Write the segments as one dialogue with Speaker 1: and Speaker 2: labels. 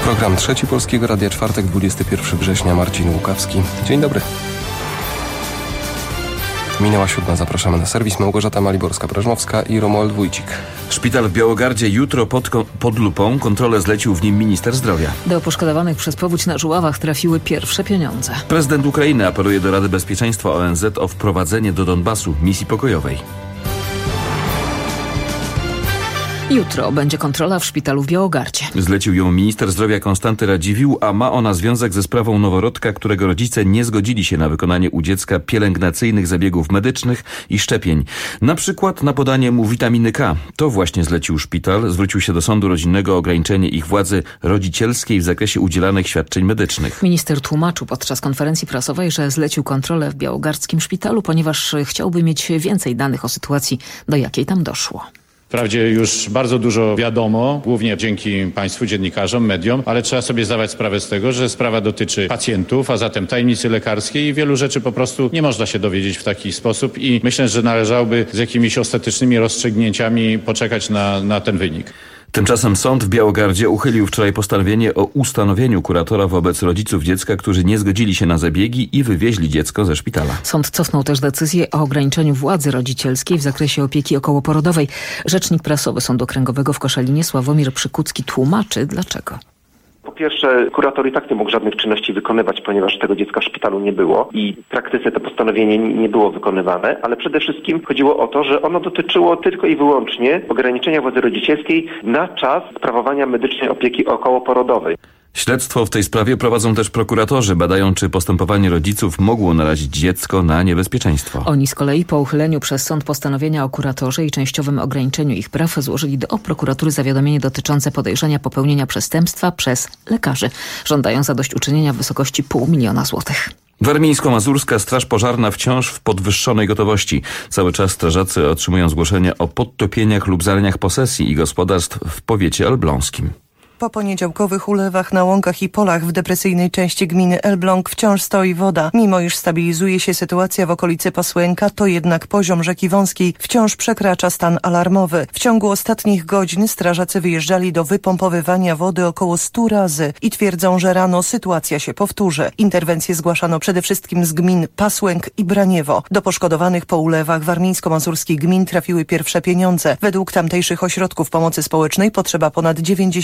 Speaker 1: Program Trzeci Polskiego Radia, czwartek, 21 września, Marcin Łukawski. Dzień dobry. Minęła 7. Zapraszamy na serwis. Małgorzata Maliborska-Breżnowska i Romuald Wójcik.
Speaker 2: Szpital w Białogardzie jutro pod lupą. Kontrolę zlecił w nim minister zdrowia.
Speaker 3: Do poszkodowanych przez powódź na Żuławach trafiły pierwsze pieniądze.
Speaker 2: Prezydent Ukrainy apeluje do Rady Bezpieczeństwa ONZ o wprowadzenie do Donbasu misji pokojowej.
Speaker 3: Jutro będzie kontrola w szpitalu w Białogardzie.
Speaker 2: Zlecił ją minister zdrowia Konstanty Radziwiłł, a ma ona związek ze sprawą noworodka, którego rodzice nie zgodzili się na wykonanie u dziecka pielęgnacyjnych zabiegów medycznych i szczepień. Na przykład na podanie mu witaminy K. To właśnie zlecił szpital. Zwrócił się do sądu rodzinnego o ograniczenie ich władzy rodzicielskiej w zakresie udzielanych świadczeń medycznych.
Speaker 3: Minister tłumaczył podczas konferencji prasowej, że zlecił kontrolę w białogardzkim szpitalu, ponieważ chciałby mieć więcej danych o sytuacji, do jakiej tam doszło.
Speaker 4: Wprawdzie już bardzo dużo wiadomo, głównie dzięki państwu, dziennikarzom, mediom, ale trzeba sobie zdawać sprawę z tego, że sprawa dotyczy pacjentów, a zatem tajemnicy lekarskiej i wielu rzeczy po prostu nie można się dowiedzieć w taki sposób i myślę, że należałoby z jakimiś ostatecznymi rozstrzygnięciami poczekać na ten wynik.
Speaker 2: Tymczasem sąd w Białogardzie uchylił wczoraj postanowienie o ustanowieniu kuratora wobec rodziców dziecka, którzy nie zgodzili się na zabiegi i wywieźli dziecko ze szpitala.
Speaker 3: Sąd cofnął też decyzję o ograniczeniu władzy rodzicielskiej w zakresie opieki okołoporodowej. Rzecznik prasowy Sądu Okręgowego w Koszalinie Sławomir Przykucki tłumaczy dlaczego.
Speaker 5: Po pierwsze, kurator i tak nie mógł żadnych czynności wykonywać, ponieważ tego dziecka w szpitalu nie było i w praktyce to postanowienie nie było wykonywane, ale przede wszystkim chodziło o to, że ono dotyczyło tylko i wyłącznie ograniczenia władzy rodzicielskiej na czas sprawowania medycznej opieki okołoporodowej.
Speaker 2: Śledztwo w tej sprawie prowadzą też prokuratorzy. Badają, czy postępowanie rodziców mogło narazić dziecko na niebezpieczeństwo.
Speaker 3: Oni z kolei po uchyleniu przez sąd postanowienia o kuratorze i częściowym ograniczeniu ich praw złożyli do prokuratury zawiadomienie dotyczące podejrzenia popełnienia przestępstwa przez lekarzy. Żądają zadośćuczynienia w wysokości 500 000 złotych.
Speaker 2: Warmińsko-Mazurska Straż Pożarna wciąż w podwyższonej gotowości. Cały czas strażacy otrzymują zgłoszenia o podtopieniach lub zaleniach posesji i gospodarstw w powiecie elbląskim.
Speaker 6: Po poniedziałkowych ulewach na łąkach i polach w depresyjnej części gminy Elbląg wciąż stoi woda. Mimo iż stabilizuje się sytuacja w okolicy Pasłęka, to jednak poziom rzeki Wąskiej wciąż przekracza stan alarmowy. W ciągu ostatnich godzin strażacy wyjeżdżali do wypompowywania wody około 100 razy i twierdzą, że rano sytuacja się powtórzy. Interwencje zgłaszano przede wszystkim z gmin Pasłęk i Braniewo. Do poszkodowanych po ulewach warmińsko-mazurskich gmin trafiły pierwsze pieniądze. Według tamtejszych ośrodków pomocy społecznej potrzeba ponad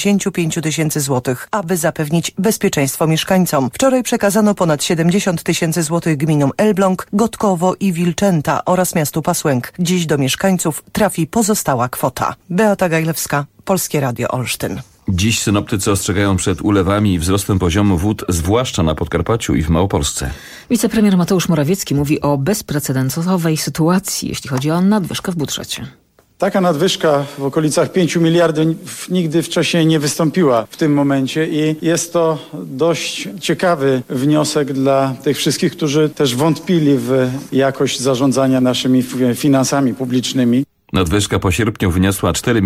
Speaker 6: 95 000 złotych, aby zapewnić bezpieczeństwo mieszkańcom. Wczoraj przekazano ponad 70 000 złotych gminom Elbląg, Gotkowo i Wilczęta oraz miastu Pasłęk. Dziś do mieszkańców trafi pozostała kwota. Beata Gajlewska, Polskie Radio Olsztyn.
Speaker 2: Dziś synoptycy ostrzegają przed ulewami i wzrostem poziomu wód, zwłaszcza na Podkarpaciu i w Małopolsce.
Speaker 3: Wicepremier Mateusz Morawiecki mówi o bezprecedensowej sytuacji, jeśli chodzi o nadwyżkę w budżecie.
Speaker 7: Taka nadwyżka w okolicach 5 miliardów nigdy wcześniej nie wystąpiła w tym momencie i jest to dość ciekawy wniosek dla tych wszystkich, którzy też wątpili w jakość zarządzania naszymi finansami publicznymi.
Speaker 2: Nadwyżka po sierpniu wyniosła 4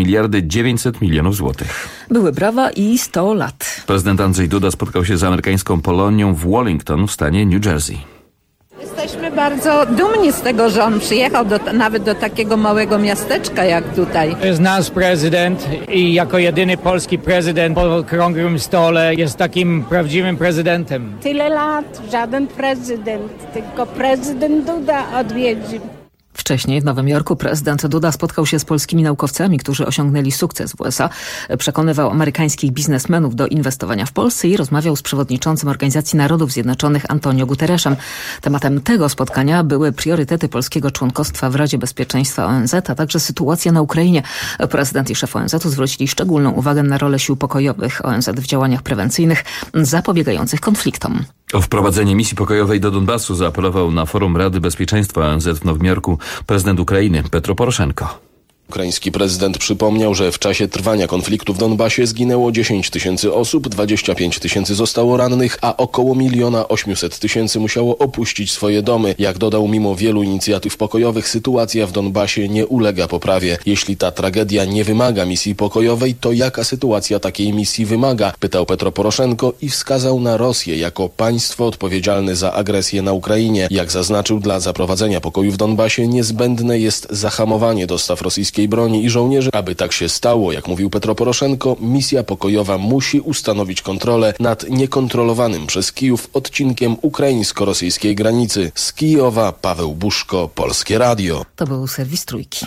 Speaker 2: 900 000 000 złotych.
Speaker 3: Były brawa i 100 lat.
Speaker 2: Prezydent Andrzej Duda spotkał się z amerykańską Polonią w Wallington w stanie New Jersey.
Speaker 8: Jesteśmy bardzo dumni z tego, że on przyjechał nawet do takiego małego miasteczka jak tutaj.
Speaker 9: To jest nasz prezydent i jako jedyny polski prezydent po okrągłym stole jest takim prawdziwym prezydentem.
Speaker 10: Tyle lat żaden prezydent, tylko prezydent Duda odwiedził.
Speaker 3: Wcześniej w Nowym Jorku prezydent Duda spotkał się z polskimi naukowcami, którzy osiągnęli sukces w USA. Przekonywał amerykańskich biznesmenów do inwestowania w Polsce i rozmawiał z przewodniczącym Organizacji Narodów Zjednoczonych Antonio Guterresem. Tematem tego spotkania były priorytety polskiego członkostwa w Radzie Bezpieczeństwa ONZ, a także sytuacja na Ukrainie. Prezydent i szef ONZ zwrócili szczególną uwagę na rolę sił pokojowych ONZ w działaniach prewencyjnych zapobiegających konfliktom.
Speaker 2: O wprowadzenie misji pokojowej do Donbasu zaapelował na forum Rady Bezpieczeństwa ONZ w Nowym Jorku prezydent Ukrainy Petro Poroszenko.
Speaker 11: Ukraiński prezydent przypomniał, że w czasie trwania konfliktu w Donbasie zginęło 10 000 osób, 25 000 zostało rannych, a około 1 800 000 musiało opuścić swoje domy. Jak dodał, mimo wielu inicjatyw pokojowych sytuacja w Donbasie nie ulega poprawie. Jeśli ta tragedia nie wymaga misji pokojowej, to jaka sytuacja takiej misji wymaga? Pytał Petro Poroszenko i wskazał na Rosję jako państwo odpowiedzialne za agresję na Ukrainie. Jak zaznaczył, dla zaprowadzenia pokoju w Donbasie niezbędne jest zahamowanie dostaw rosyjskiej rosyjskiej broni i żołnierzy. Aby tak się stało, jak mówił Petro Poroszenko, misja pokojowa musi ustanowić kontrolę nad niekontrolowanym przez Kijów odcinkiem ukraińsko-rosyjskiej granicy. Z Kijowa Paweł Buszko, Polskie Radio.
Speaker 3: To był serwis Trójki.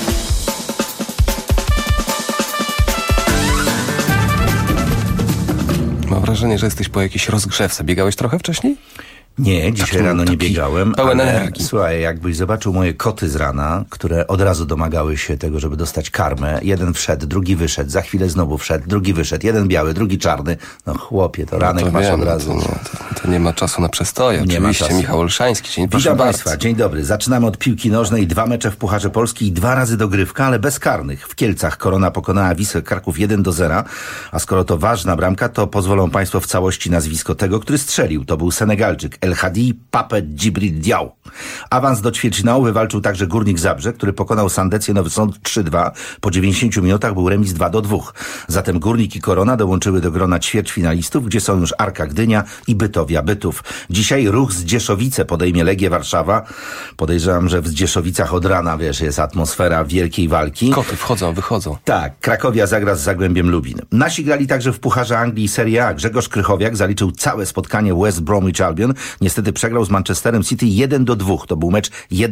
Speaker 1: Mam wrażenie, że jesteś po jakiejś rozgrzewce. Biegałeś trochę wcześniej?
Speaker 12: Nie, dzisiaj rano nie biegałem,
Speaker 1: pełen
Speaker 12: ale
Speaker 1: energii.
Speaker 12: Słuchaj, jakbyś zobaczył moje koty z rana, które od razu domagały się tego, żeby dostać karmę. Jeden wszedł, drugi wyszedł, za chwilę znowu wszedł, drugi wyszedł, jeden biały, drugi czarny. No chłopie, to ranek masz od razu.
Speaker 1: To nie ma czasu na przestoje.
Speaker 12: Nie ma
Speaker 1: Oczywiście,
Speaker 12: czasu.
Speaker 1: Michał Olszański. Dzień dobry.
Speaker 12: Witam Państwa, dzień dobry. Zaczynamy od piłki nożnej. 2 mecze w Pucharze Polski i 2 razy dogrywka, ale bez karnych. W Kielcach Korona pokonała Wisłę Kraków 1-0, a skoro to ważna bramka, to pozwolą Państwo w całości nazwisko tego, który strzelił. To był Senegalczyk El Hadi Papet Djibril Diaw. Awans do ćwierćfinału wywalczył także Górnik Zabrze, który pokonał Sandecję Nowy Sącz 3-2. Po 90 minutach był remis 2-2. Zatem Górnik i Korona dołączyły do grona ćwierćfinalistów, gdzie są już Arka Gdynia i Bytowia Bytów. Dzisiaj Ruch Zdzieszowice podejmie Legię Warszawa. Podejrzewam, że w Zdzieszowicach od rana, jest atmosfera wielkiej walki.
Speaker 1: Koty wchodzą, wychodzą.
Speaker 12: Tak, Krakowia zagra z Zagłębiem Lubin. Nasi grali także w Pucharze Anglii i Serie A. Grzegorz Krychowiak zaliczył całe spotkanie West Bromwich Albion. Niestety przegrał z Manchesterem City 1-2. To był mecz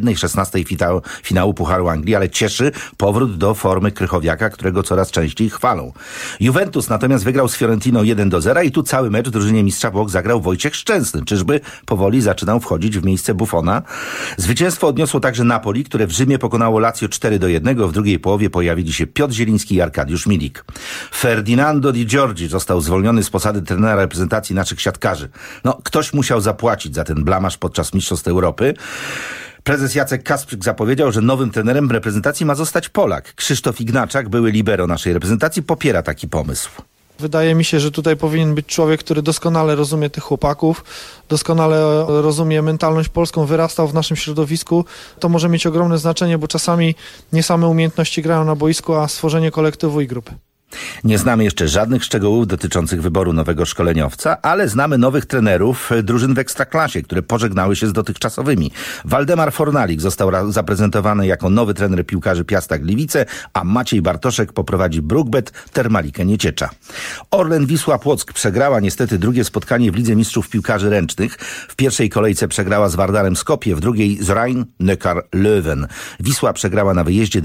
Speaker 12: 1/16 finału Pucharu Anglii, ale cieszy powrót do formy Krychowiaka, którego coraz częściej chwalą. Juventus natomiast wygrał z Fiorentiną 1-0 i tu cały mecz w drużynie mistrza Włoch zagrał Wojciech Szczęsny. Czyżby powoli zaczynał wchodzić w miejsce Buffona? Zwycięstwo odniosło także Napoli, które w Rzymie pokonało Lazio 4-1. W drugiej połowie pojawili się Piotr Zieliński i Arkadiusz Milik. Ferdinando Di Giorgi został zwolniony z posady trenera reprezentacji naszych siatkarzy. Ktoś musiał zapłacić za ten blamaż podczas Mistrzostw Europy. Prezes Jacek Kasprzyk zapowiedział, że nowym trenerem reprezentacji ma zostać Polak. Krzysztof Ignaczak, były libero naszej reprezentacji, popiera taki pomysł.
Speaker 13: Wydaje mi się, że tutaj powinien być człowiek, który doskonale rozumie tych chłopaków, doskonale rozumie mentalność polską, wyrastał w naszym środowisku. To może mieć ogromne znaczenie, bo czasami nie same umiejętności grają na boisku, a stworzenie kolektywu i grupy.
Speaker 12: Nie znamy jeszcze żadnych szczegółów dotyczących wyboru nowego szkoleniowca, ale znamy nowych trenerów drużyn w Ekstraklasie, które pożegnały się z dotychczasowymi. Waldemar Fornalik został zaprezentowany jako nowy trener piłkarzy Piasta Gliwice, a Maciej Bartoszek poprowadzi Brukbet Termalikę Nieciecza. Orlen Wisła Płock przegrała niestety drugie spotkanie w Lidze Mistrzów Piłkarzy Ręcznych. W pierwszej kolejce przegrała z Wardarem Skopje, w drugiej z Rhein-Neckar Leuven. Wisła przegrała na wyjeździe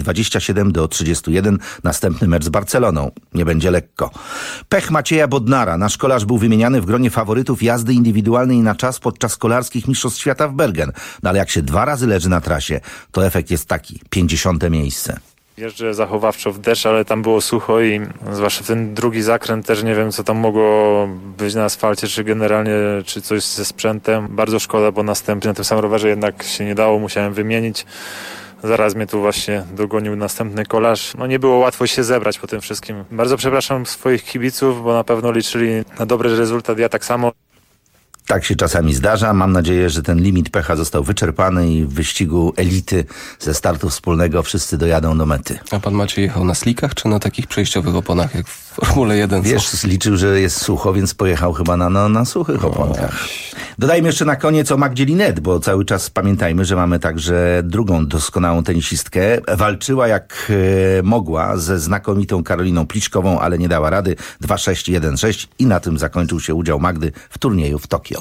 Speaker 12: 27-31, następny mecz z Barceloną. Nie będzie lekko. Pech Macieja Bodnara. Nasz kolarz był wymieniany w gronie faworytów jazdy indywidualnej na czas podczas kolarskich mistrzostw świata w Bergen. Ale jak się 2 razy leży na trasie, to efekt jest taki. 50. miejsce.
Speaker 14: Jeżdżę zachowawczo w deszcz, ale tam było sucho i zwłaszcza ten drugi zakręt też nie wiem, co tam mogło być na asfalcie, czy generalnie, czy coś ze sprzętem. Bardzo szkoda, bo następnie na tym samym rowerze jednak się nie dało, musiałem wymienić. Zaraz mnie tu właśnie dogonił następny kolarz. Nie było łatwo się zebrać po tym wszystkim. Bardzo przepraszam swoich kibiców, bo na pewno liczyli na dobry rezultat, ja tak samo.
Speaker 12: Tak się czasami zdarza. Mam nadzieję, że ten limit pecha został wyczerpany i w wyścigu elity ze startu wspólnego wszyscy dojadą do mety.
Speaker 1: A pan Maciej jechał na slikach, czy na takich przejściowych oponach, jak w Formule 1?
Speaker 12: Wiesz, liczył, że jest sucho, więc pojechał chyba na suchych oponkach. Dodajmy jeszcze na koniec o Magdzie Linette, bo cały czas pamiętajmy, że mamy także drugą doskonałą tenisistkę. Walczyła jak mogła ze znakomitą Karoliną Pliszkową, ale nie dała rady. 2-6, 1-6 i na tym zakończył się udział Magdy w turnieju w Tokio.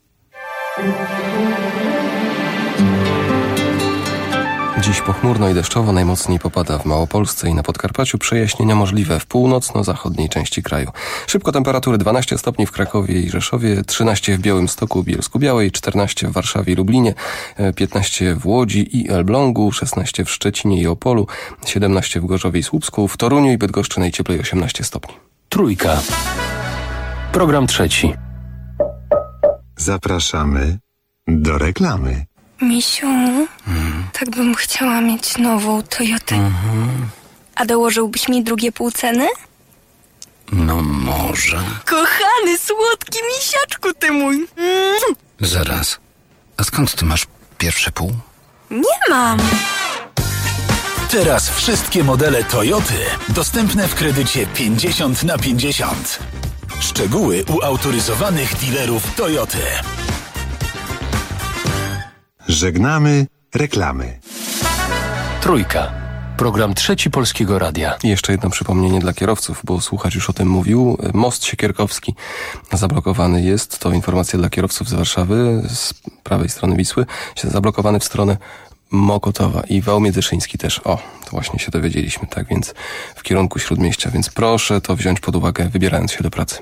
Speaker 1: Dziś pochmurno i deszczowo, najmocniej popada w Małopolsce i na Podkarpaciu, przejaśnienia możliwe w północno-zachodniej części kraju. Szybko temperatury 12 stopni w Krakowie i Rzeszowie, 13 w Białymstoku, Bielsku-Białej, 14 w Warszawie i Lublinie, 15 w Łodzi i Elblągu, 16 w Szczecinie i Opolu, 17 w Gorzowie i Słupsku, w Toruniu i Bydgoszczy najcieplej 18 stopni.
Speaker 15: Trójka. Program trzeci.
Speaker 16: Zapraszamy do reklamy.
Speaker 17: Misiu, tak bym chciała mieć nową Toyotę. A dołożyłbyś mi drugie pół ceny?
Speaker 15: No może.
Speaker 17: Kochany, słodki misiaczku ty mój.
Speaker 15: Zaraz. A skąd ty masz pierwsze pół?
Speaker 17: Nie mam.
Speaker 18: Teraz wszystkie modele Toyoty dostępne w kredycie 50/50. Szczegóły u autoryzowanych dealerów Toyoty.
Speaker 16: Żegnamy reklamy.
Speaker 15: Trójka.
Speaker 19: Program Trzeci Polskiego Radia.
Speaker 1: I jeszcze jedno przypomnienie dla kierowców, bo słuchacz już o tym mówił. Most Siekierkowski zablokowany jest. To informacja dla kierowców z Warszawy, z prawej strony Wisły. Zablokowany w stronę Mokotowa i Wał Miedyszyński też. O, to właśnie się dowiedzieliśmy, tak więc w kierunku Śródmieścia. Więc proszę to wziąć pod uwagę, wybierając się do pracy.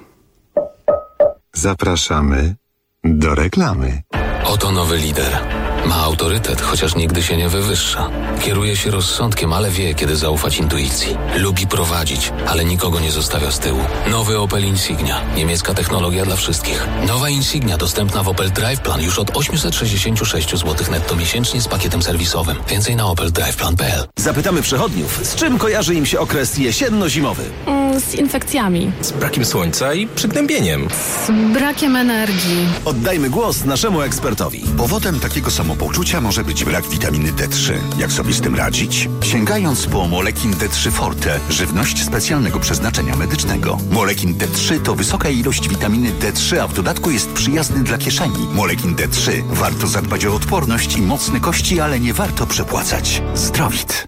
Speaker 16: Zapraszamy do reklamy.
Speaker 15: Oto nowy lider. Ma autorytet, chociaż nigdy się nie wywyższa. Kieruje się rozsądkiem, ale wie, kiedy zaufać intuicji. Lubi prowadzić, ale nikogo nie zostawia z tyłu. Nowy Opel Insignia. Niemiecka technologia dla wszystkich. Nowa Insignia dostępna w Opel Drive Plan już od 866 zł netto miesięcznie z pakietem serwisowym. Więcej na opeldriveplan.pl.
Speaker 20: Zapytamy przechodniów, z czym kojarzy im się okres jesienno-zimowy?
Speaker 21: Z infekcjami.
Speaker 20: Z brakiem słońca i przygnębieniem.
Speaker 21: Z brakiem energii.
Speaker 20: Oddajmy głos naszemu ekspertowi.
Speaker 22: Powodem takiego samopoczucia może być brak witaminy D3. Jak sobie z tym radzić? Sięgając po Molekin D3 Forte, żywność specjalnego przeznaczenia medycznego. Molekin D3 to wysoka ilość witaminy D3, a w dodatku jest przyjazny dla kieszeni. Molekin D3. Warto zadbać o odporność i mocne kości, ale nie warto przepłacać. Zdrowit.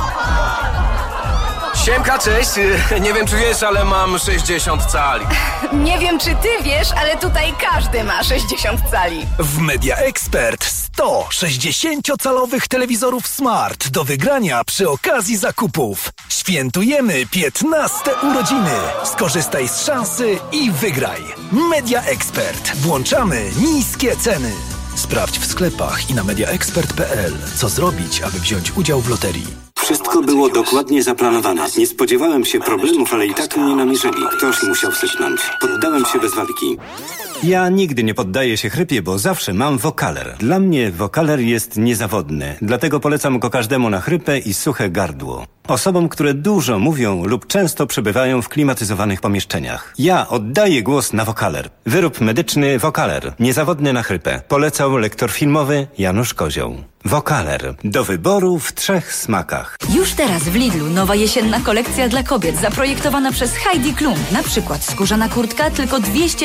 Speaker 20: Siemka, cześć. Nie wiem, czy wiesz, ale mam 60 cali.
Speaker 23: Nie wiem, czy ty wiesz, ale tutaj każdy ma 60 cali.
Speaker 24: W Media Expert 100 60-calowych telewizorów smart do wygrania przy okazji zakupów. Świętujemy 15 urodziny. Skorzystaj z szansy i wygraj. Media Expert. Włączamy niskie ceny. Sprawdź w sklepach i na mediaexpert.pl, co zrobić, aby wziąć udział w loterii.
Speaker 25: Wszystko było dokładnie zaplanowane. Nie spodziewałem się problemów, ale i tak mnie namierzyli. Ktoś musiał sypnąć. Poddałem się bez walki. Ja nigdy nie poddaję się chrypie, bo zawsze mam Vocaler. Dla mnie Vocaler jest niezawodny. Dlatego polecam go każdemu na chrypę i suche gardło. Osobom, które dużo mówią lub często przebywają w klimatyzowanych pomieszczeniach. Ja oddaję głos na Vocaler. Wyrób medyczny Vocaler. Niezawodny na chrypę. Polecał lektor filmowy Janusz Kozioł. Vocaler. Do wyboru w 3 smakach.
Speaker 26: Już teraz w Lidlu nowa jesienna kolekcja dla kobiet zaprojektowana przez Heidi Klum. Na przykład skórzana kurtka tylko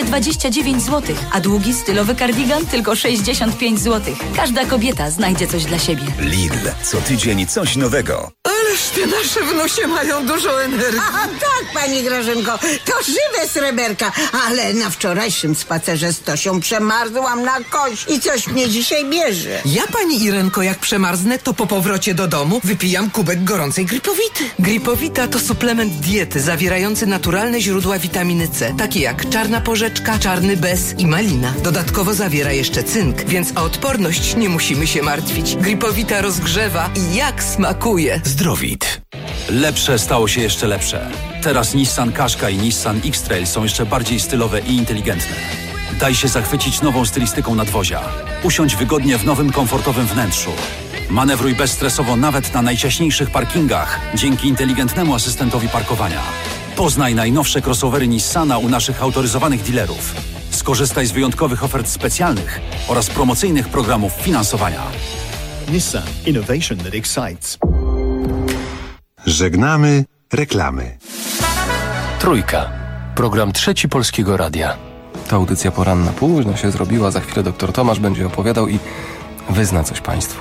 Speaker 26: 229 zł, a długi stylowy kardigan tylko 65 zł. Każda kobieta znajdzie coś dla siebie.
Speaker 22: Lidl. Co tydzień coś nowego.
Speaker 27: Ależ te nasze wnusie mają dużo energii.
Speaker 28: A tak, pani Grażynko, to żywe sreberka. Ale na wczorajszym spacerze z Tosią przemarzłam na kość i coś mnie dzisiaj bierze.
Speaker 27: Ja, pani Irenko, jak przemarzę, to po powrocie do domu wypijam kubek gorącej Gripowity. Gripowita to suplement diety zawierający naturalne źródła witaminy C, takie jak czarna porzeczka, czarny bez i malina. Dodatkowo zawiera jeszcze cynk, więc o odporność nie musimy się martwić. Gripowita rozgrzewa i jak smakuje.
Speaker 20: Zdrowit.
Speaker 29: Lepsze stało się jeszcze lepsze. Teraz Nissan Qashqai i Nissan X-Trail są jeszcze bardziej stylowe i inteligentne. Daj się zachwycić nową stylistyką nadwozia. Usiądź wygodnie w nowym, komfortowym wnętrzu. Manewruj bezstresowo nawet na najciaśniejszych parkingach dzięki inteligentnemu asystentowi parkowania. Poznaj najnowsze crossovery Nissana u naszych autoryzowanych dealerów. Skorzystaj z wyjątkowych ofert specjalnych oraz promocyjnych programów finansowania.
Speaker 30: Nissan. Innovation that excites.
Speaker 16: Żegnamy reklamy.
Speaker 19: Trójka. Program Trzeci Polskiego Radia.
Speaker 1: Ta audycja poranna późno się zrobiła. Za chwilę doktor Tomasz będzie opowiadał i wyzna coś państwu.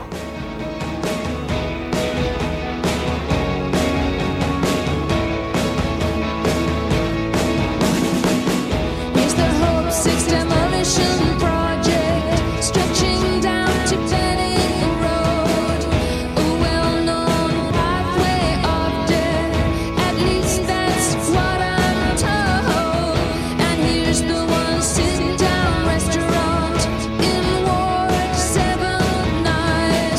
Speaker 31: Sitting down restaurant in Ward 7.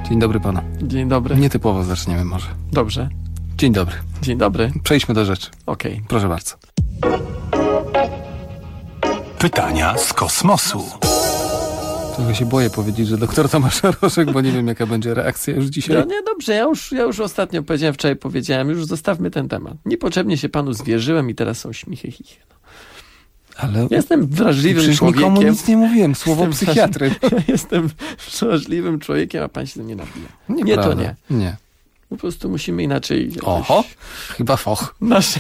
Speaker 1: Dzień dobry panu.
Speaker 2: Dzień dobry.
Speaker 1: Nietypowo zaczniemy może.
Speaker 2: Dobrze.
Speaker 1: Dzień dobry.
Speaker 2: Dzień dobry.
Speaker 1: Przejdźmy do rzeczy.
Speaker 2: Okej.
Speaker 1: Proszę bardzo.
Speaker 18: Pytania z kosmosu.
Speaker 1: Trochę się boję powiedzieć, że doktor Tomasz Roszek, bo nie wiem, jaka będzie reakcja już dzisiaj.
Speaker 2: No nie, dobrze, ja już ostatnio powiedziałem, wczoraj powiedziałem, już zostawmy ten temat. Niepotrzebnie się panu zwierzyłem i teraz są śmichy, chichy. No.
Speaker 1: Ale
Speaker 2: jestem wrażliwym
Speaker 1: przecież
Speaker 2: człowiekiem.
Speaker 1: Nikomu nic nie mówiłem, słowo psychiatry.
Speaker 2: Jestem wrażliwym człowiekiem, a pan się nie nabija.
Speaker 1: Nieprawda.
Speaker 2: To nie.
Speaker 1: Nie.
Speaker 2: Po prostu musimy inaczej...
Speaker 1: Oho, chyba foch.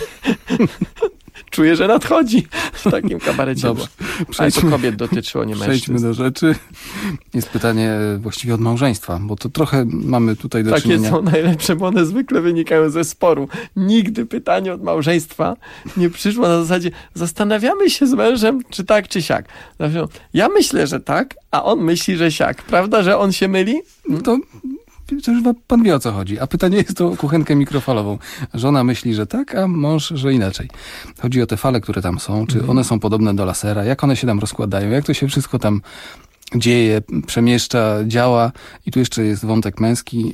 Speaker 2: Czuję, że nadchodzi w takim kabarecie.
Speaker 1: Dobrze.
Speaker 2: Ale to kobiet dotyczyło, nie mężczyzn.
Speaker 1: Przejdźmy do rzeczy. Jest pytanie właściwie od małżeństwa, bo to trochę mamy tutaj do czynienia.
Speaker 2: Takie są najlepsze, bo one zwykle wynikają ze sporu. Nigdy pytanie od małżeństwa nie przyszło na zasadzie zastanawiamy się z mężem, czy tak, czy siak. Ja myślę, że tak, a on myśli, że siak. Prawda, że on się myli?
Speaker 1: No to już pan wie, o co chodzi. A pytanie jest o kuchenkę mikrofalową. Żona myśli, że tak, a mąż, że inaczej. Chodzi o te fale, które tam są. Czy one są podobne do lasera? Jak one się tam rozkładają? Jak to się wszystko tam dzieje, przemieszcza, działa? I tu jeszcze jest wątek męski.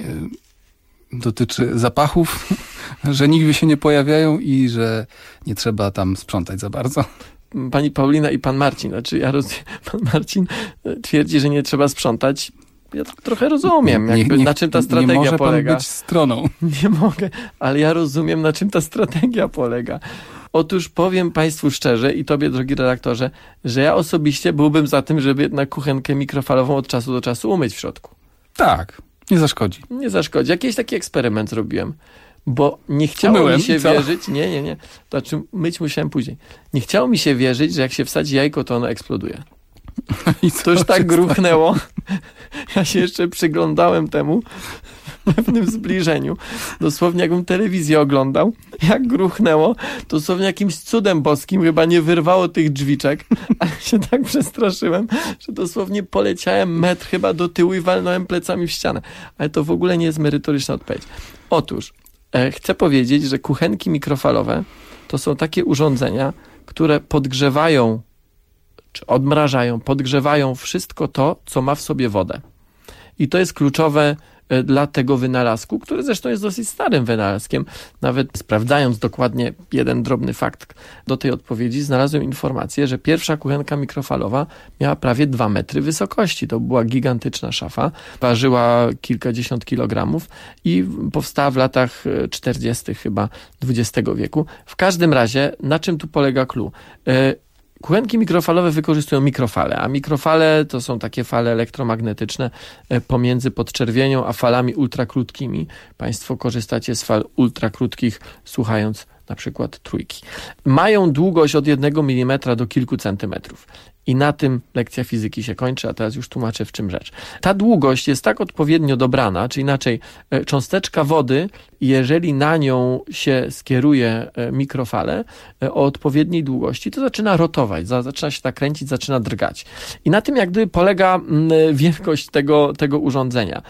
Speaker 1: Dotyczy zapachów, że nigdy się nie pojawiają i że nie trzeba tam sprzątać za bardzo.
Speaker 2: Pani Paulina i pan Marcin. Znaczy pan Marcin twierdzi, że nie trzeba sprzątać. Ja to trochę rozumiem, na czym ta strategia
Speaker 1: nie może
Speaker 2: polega.
Speaker 1: Pan być stroną.
Speaker 2: Nie mogę, ale ja rozumiem, na czym ta strategia polega. Otóż powiem państwu szczerze i tobie, drogi redaktorze, że ja osobiście byłbym za tym, żeby jednak kuchenkę mikrofalową od czasu do czasu umyć w środku.
Speaker 1: Tak, nie zaszkodzi.
Speaker 2: Nie zaszkodzi. Jakiś taki eksperyment zrobiłem, bo nie chciało mi się wierzyć... Nie. To znaczy myć musiałem później. Nie chciało mi się wierzyć, że jak się wsadzi jajko, to ono eksploduje. To już tak gruchnęło. Ja się jeszcze przyglądałem temu w pewnym zbliżeniu. Dosłownie jakbym telewizję oglądał. Jak gruchnęło, to dosłownie jakimś cudem boskim chyba nie wyrwało tych drzwiczek. Ale się tak przestraszyłem, że dosłownie poleciałem metr chyba do tyłu i walnąłem plecami w ścianę. Ale to w ogóle nie jest merytoryczna odpowiedź. Otóż chcę powiedzieć, że kuchenki mikrofalowe to są takie urządzenia, które podgrzewają czy odmrażają, podgrzewają wszystko to, co ma w sobie wodę. I to jest kluczowe dla tego wynalazku, który zresztą jest dosyć starym wynalazkiem. Nawet sprawdzając dokładnie jeden drobny fakt do tej odpowiedzi, znalazłem informację, że pierwsza kuchenka mikrofalowa miała prawie 2 metry wysokości. To była gigantyczna szafa, ważyła kilkadziesiąt kilogramów i powstała w latach 40. chyba XX wieku. W każdym razie, na czym tu polega clue? Kuchenki mikrofalowe wykorzystują mikrofale, a mikrofale to są takie fale elektromagnetyczne pomiędzy podczerwienią a falami ultrakrótkimi. Państwo korzystacie z fal ultrakrótkich, słuchając na przykład trójki. Mają długość od 1 mm do kilku centymetrów. I na tym lekcja fizyki się kończy, a teraz już tłumaczę, w czym rzecz. Ta długość jest tak odpowiednio dobrana, czy inaczej cząsteczka wody, jeżeli na nią się skieruje mikrofale o odpowiedniej długości, to zaczyna rotować, zaczyna się tak kręcić, zaczyna drgać. I na tym jak gdyby polega wielkość tego urządzenia.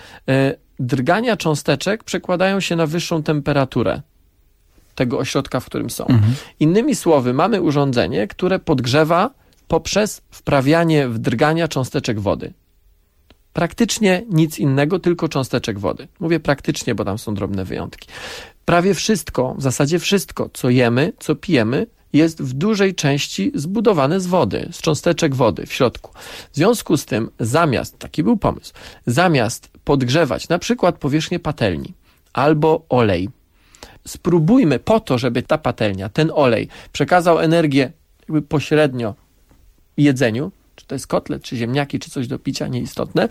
Speaker 2: Drgania cząsteczek przekładają się na wyższą temperaturę tego ośrodka, w którym są. Innymi słowy, mamy urządzenie, które podgrzewa poprzez wprawianie w drgania cząsteczek wody. Praktycznie nic innego, tylko cząsteczek wody. Mówię praktycznie, bo tam są drobne wyjątki. Prawie wszystko, w zasadzie wszystko, co jemy, co pijemy, jest w dużej części zbudowane z wody, z cząsteczek wody w środku. W związku z tym, taki był pomysł, zamiast podgrzewać na przykład powierzchnię patelni albo olej, spróbujmy po to, żeby ta patelnia, ten olej przekazał energię jakby pośrednio jedzeniu, czy to jest kotlet, czy ziemniaki, czy coś do picia, nieistotne,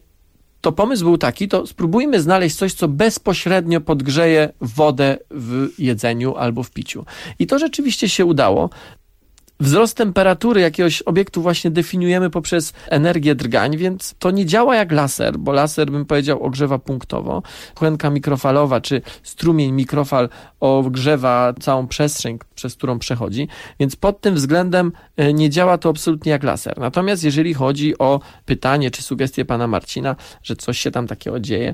Speaker 2: to pomysł był taki, to spróbujmy znaleźć coś, co bezpośrednio podgrzeje wodę w jedzeniu albo w piciu. I to rzeczywiście się udało. Wzrost temperatury jakiegoś obiektu właśnie definiujemy poprzez energię drgań, więc to nie działa jak laser, bo laser, bym powiedział, ogrzewa punktowo. Kuchenka mikrofalowa czy strumień mikrofal ogrzewa całą przestrzeń, przez którą przechodzi, więc pod tym względem nie działa to absolutnie jak laser. Natomiast jeżeli chodzi o pytanie czy sugestię pana Marcina, że coś się tam takiego dzieje,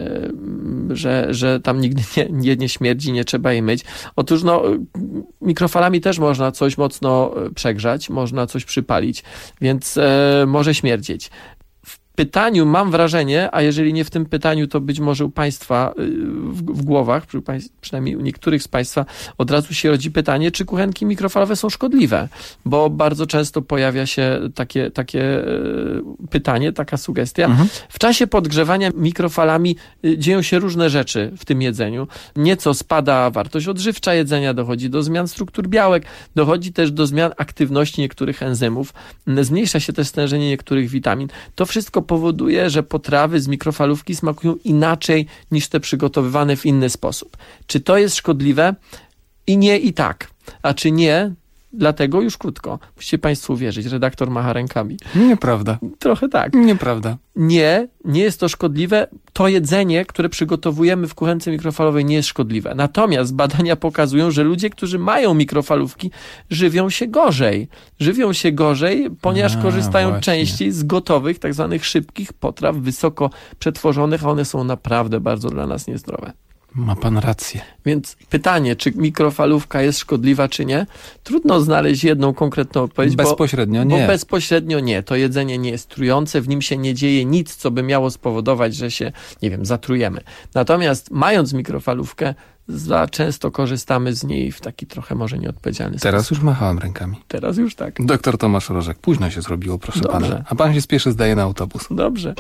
Speaker 2: że tam nigdy nie śmierdzi, nie trzeba jej myć. Otóż mikrofalami też można coś mocno przegrzać, można coś przypalić, więc może śmierdzieć. W pytaniu mam wrażenie, a jeżeli nie w tym pytaniu, to być może u Państwa w głowach, przynajmniej u niektórych z Państwa od razu się rodzi pytanie, czy kuchenki mikrofalowe są szkodliwe, bo bardzo często pojawia się takie pytanie, taka sugestia. W czasie podgrzewania mikrofalami dzieją się różne rzeczy w tym jedzeniu. Nieco spada wartość odżywcza jedzenia, dochodzi do zmian struktur białek, dochodzi też do zmian aktywności niektórych enzymów, zmniejsza się też stężenie niektórych witamin. To wszystko powoduje, że potrawy z mikrofalówki smakują inaczej niż te przygotowywane w inny sposób. Czy to jest szkodliwe? I nie, i tak. A czy nie? Dlatego już krótko. Musicie Państwo uwierzyć. Redaktor macha rękami.
Speaker 3: Nieprawda.
Speaker 2: Trochę tak.
Speaker 3: Nieprawda.
Speaker 2: Nie jest to szkodliwe. To jedzenie, które przygotowujemy w kuchence mikrofalowej, nie jest szkodliwe. Natomiast badania pokazują, że ludzie, którzy mają mikrofalówki, żywią się gorzej, ponieważ korzystają częściej z gotowych, tak zwanych szybkich potraw, wysoko przetworzonych, a one są naprawdę bardzo dla nas niezdrowe.
Speaker 3: Ma pan rację.
Speaker 2: Więc pytanie, czy mikrofalówka jest szkodliwa, czy nie? Trudno znaleźć jedną konkretną odpowiedź.
Speaker 3: Bezpośrednio nie.
Speaker 2: Bo bezpośrednio nie. To jedzenie nie jest trujące, w nim się nie dzieje nic, co by miało spowodować, że się, zatrujemy. Natomiast mając mikrofalówkę, za często korzystamy z niej w taki trochę może nieodpowiedzialny
Speaker 3: Teraz
Speaker 2: sposób.
Speaker 3: już machałem rękami.
Speaker 2: Teraz już tak.
Speaker 3: Doktor Tomasz Rożek. Późno się zrobiło, proszę
Speaker 2: Dobrze.
Speaker 3: pana. A pan się spieszy, zdaje na autobus.
Speaker 2: Dobrze.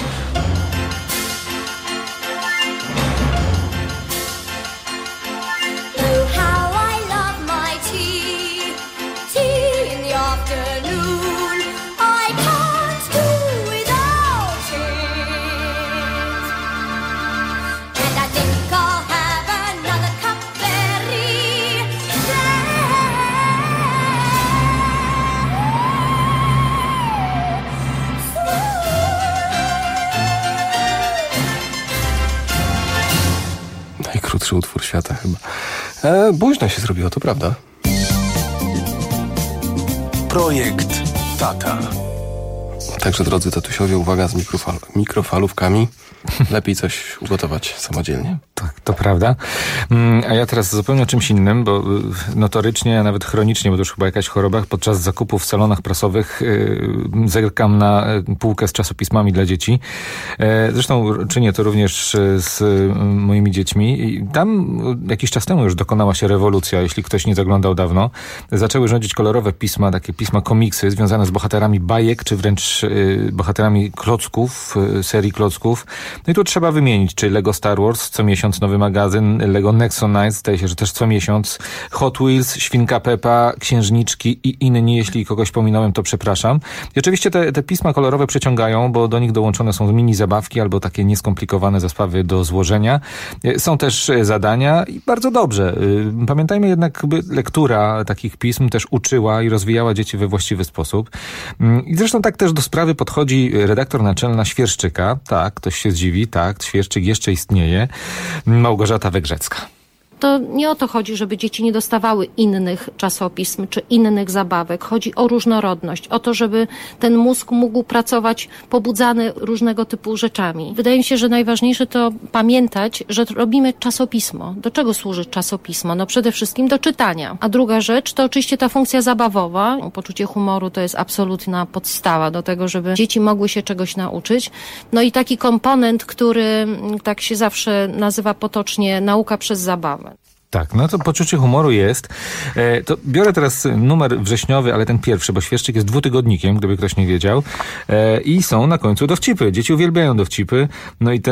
Speaker 1: Najkrótszy utwór świata chyba. Późno się zrobiło, to prawda.
Speaker 18: Projekt Tata.
Speaker 1: Także drodzy tatusiowie, uwaga z mikrofalówkami. Lepiej coś ugotować samodzielnie.
Speaker 4: Tak, to prawda. A ja teraz zupełnie o czymś innym, bo notorycznie, a nawet chronicznie, bo to już chyba jakaś choroba, podczas zakupów w salonach prasowych zerkam na półkę z czasopismami dla dzieci. Zresztą czynię to również z moimi dziećmi. I tam jakiś czas temu już dokonała się rewolucja, jeśli ktoś nie zaglądał dawno. Zaczęły rządzić kolorowe pisma, takie pisma komiksy związane z bohaterami bajek, czy wręcz bohaterami klocków, serii klocków. No i tu trzeba wymienić, czy Lego Star Wars, co miesiąc nowy magazyn, Lego Nexonites, zdaje się, że też co miesiąc, Hot Wheels, Świnka Peppa, Księżniczki i inni, jeśli kogoś pominąłem, to przepraszam. I oczywiście te pisma kolorowe przyciągają, bo do nich dołączone są mini zabawki albo takie nieskomplikowane zestawy do złożenia. Są też zadania i bardzo dobrze. Pamiętajmy jednak, by lektura takich pism też uczyła i rozwijała dzieci we właściwy sposób. I zresztą tak też do sprawy podchodzi redaktor naczelna Świerszczyka. Tak, ktoś się zdziwi, tak, Świerszczyk jeszcze istnieje. Małgorzata Wegrzecka.
Speaker 5: To nie o to chodzi, żeby dzieci nie dostawały innych czasopism czy innych zabawek. Chodzi o różnorodność, o to, żeby ten mózg mógł pracować pobudzany różnego typu rzeczami. Wydaje mi się, że najważniejsze to pamiętać, że robimy czasopismo. Do czego służy czasopismo? No przede wszystkim do czytania. A druga rzecz to oczywiście ta funkcja zabawowa. Poczucie humoru to jest absolutna podstawa do tego, żeby dzieci mogły się czegoś nauczyć. No i taki komponent, który tak się zawsze nazywa potocznie nauka przez zabawę.
Speaker 4: Tak, no to poczucie humoru jest. To biorę teraz numer wrześniowy, ale ten pierwszy, bo Świerszczyk jest dwutygodnikiem, gdyby ktoś nie wiedział. I są na końcu dowcipy. Dzieci uwielbiają dowcipy. No i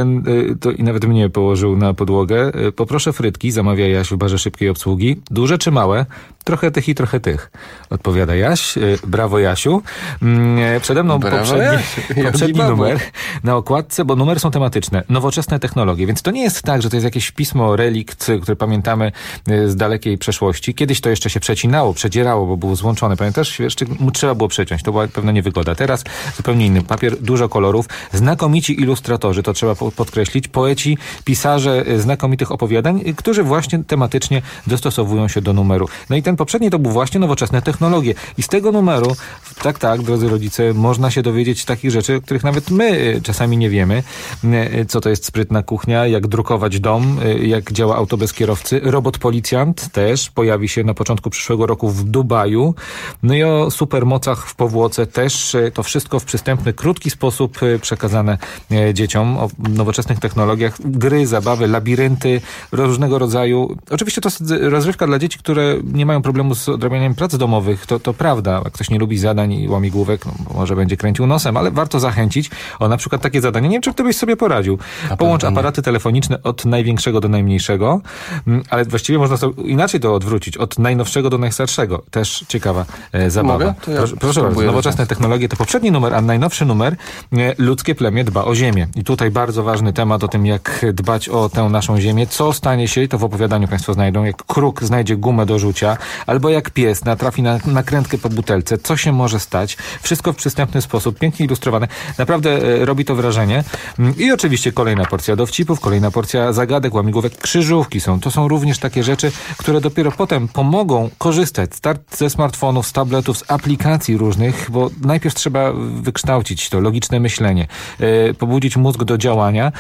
Speaker 4: i nawet mnie położył na podłogę. Poproszę frytki, zamawia Jaś w barze szybkiej obsługi. Duże czy małe? Trochę tych i trochę tych. Odpowiada Jaś. Brawo, Jasiu. Przede mną poprzedni numer na okładce, bo numery są tematyczne. Nowoczesne technologie. Więc to nie jest tak, że to jest jakieś pismo, relikt, które pamiętamy z dalekiej przeszłości. Kiedyś to jeszcze się przecinało, przedzierało, bo było złączone. Pamiętasz? Świerszczyk trzeba było przeciąć. To była pewna niewygoda. Teraz zupełnie inny papier, dużo kolorów. Znakomici ilustratorzy, to trzeba podkreślić. Poeci, pisarze znakomitych opowiadań, którzy właśnie tematycznie dostosowują się do numeru. No i ten ten poprzedni to był właśnie nowoczesne technologie. I z tego numeru, tak, drodzy rodzice, można się dowiedzieć takich rzeczy, o których nawet my czasami nie wiemy. Co to jest sprytna kuchnia, jak drukować dom, jak działa auto bez kierowcy. Robot policjant też pojawi się na początku przyszłego roku w Dubaju. No i o supermocach w powłoce też. To wszystko w przystępny, krótki sposób przekazane dzieciom. O nowoczesnych technologiach, gry, zabawy, labirynty różnego rodzaju. Oczywiście to jest rozrywka dla dzieci, które nie mają problemu z odrabianiem prac domowych. To prawda. Jak ktoś nie lubi zadań i łamigłówek, no, może będzie kręcił nosem, ale warto zachęcić o na przykład takie zadanie. Nie wiem, czy ty byś sobie poradził. Połącz aparaty telefoniczne od największego do najmniejszego, ale właściwie można sobie inaczej to odwrócić. Od najnowszego do najstarszego. Też ciekawa zabawa.
Speaker 1: Mogę?
Speaker 4: Proszę bardzo. Nowoczesne technologie to poprzedni numer, a najnowszy numer ludzkie plemię dba o ziemię. I tutaj bardzo ważny temat o tym, jak dbać o tę naszą ziemię. Co stanie się, to w opowiadaniu państwo znajdą, jak kruk znajdzie gumę do rzucia, albo jak pies natrafi na nakrętkę po butelce. Co się może stać? Wszystko w przystępny sposób, pięknie ilustrowane. Naprawdę robi to wrażenie. I oczywiście kolejna porcja dowcipów, kolejna porcja zagadek, łamigłówek, krzyżówki są. To są również takie rzeczy, które dopiero potem pomogą korzystać. Start ze smartfonów, z tabletów, z aplikacji różnych, bo najpierw trzeba wykształcić to logiczne myślenie, pobudzić mózg do działania.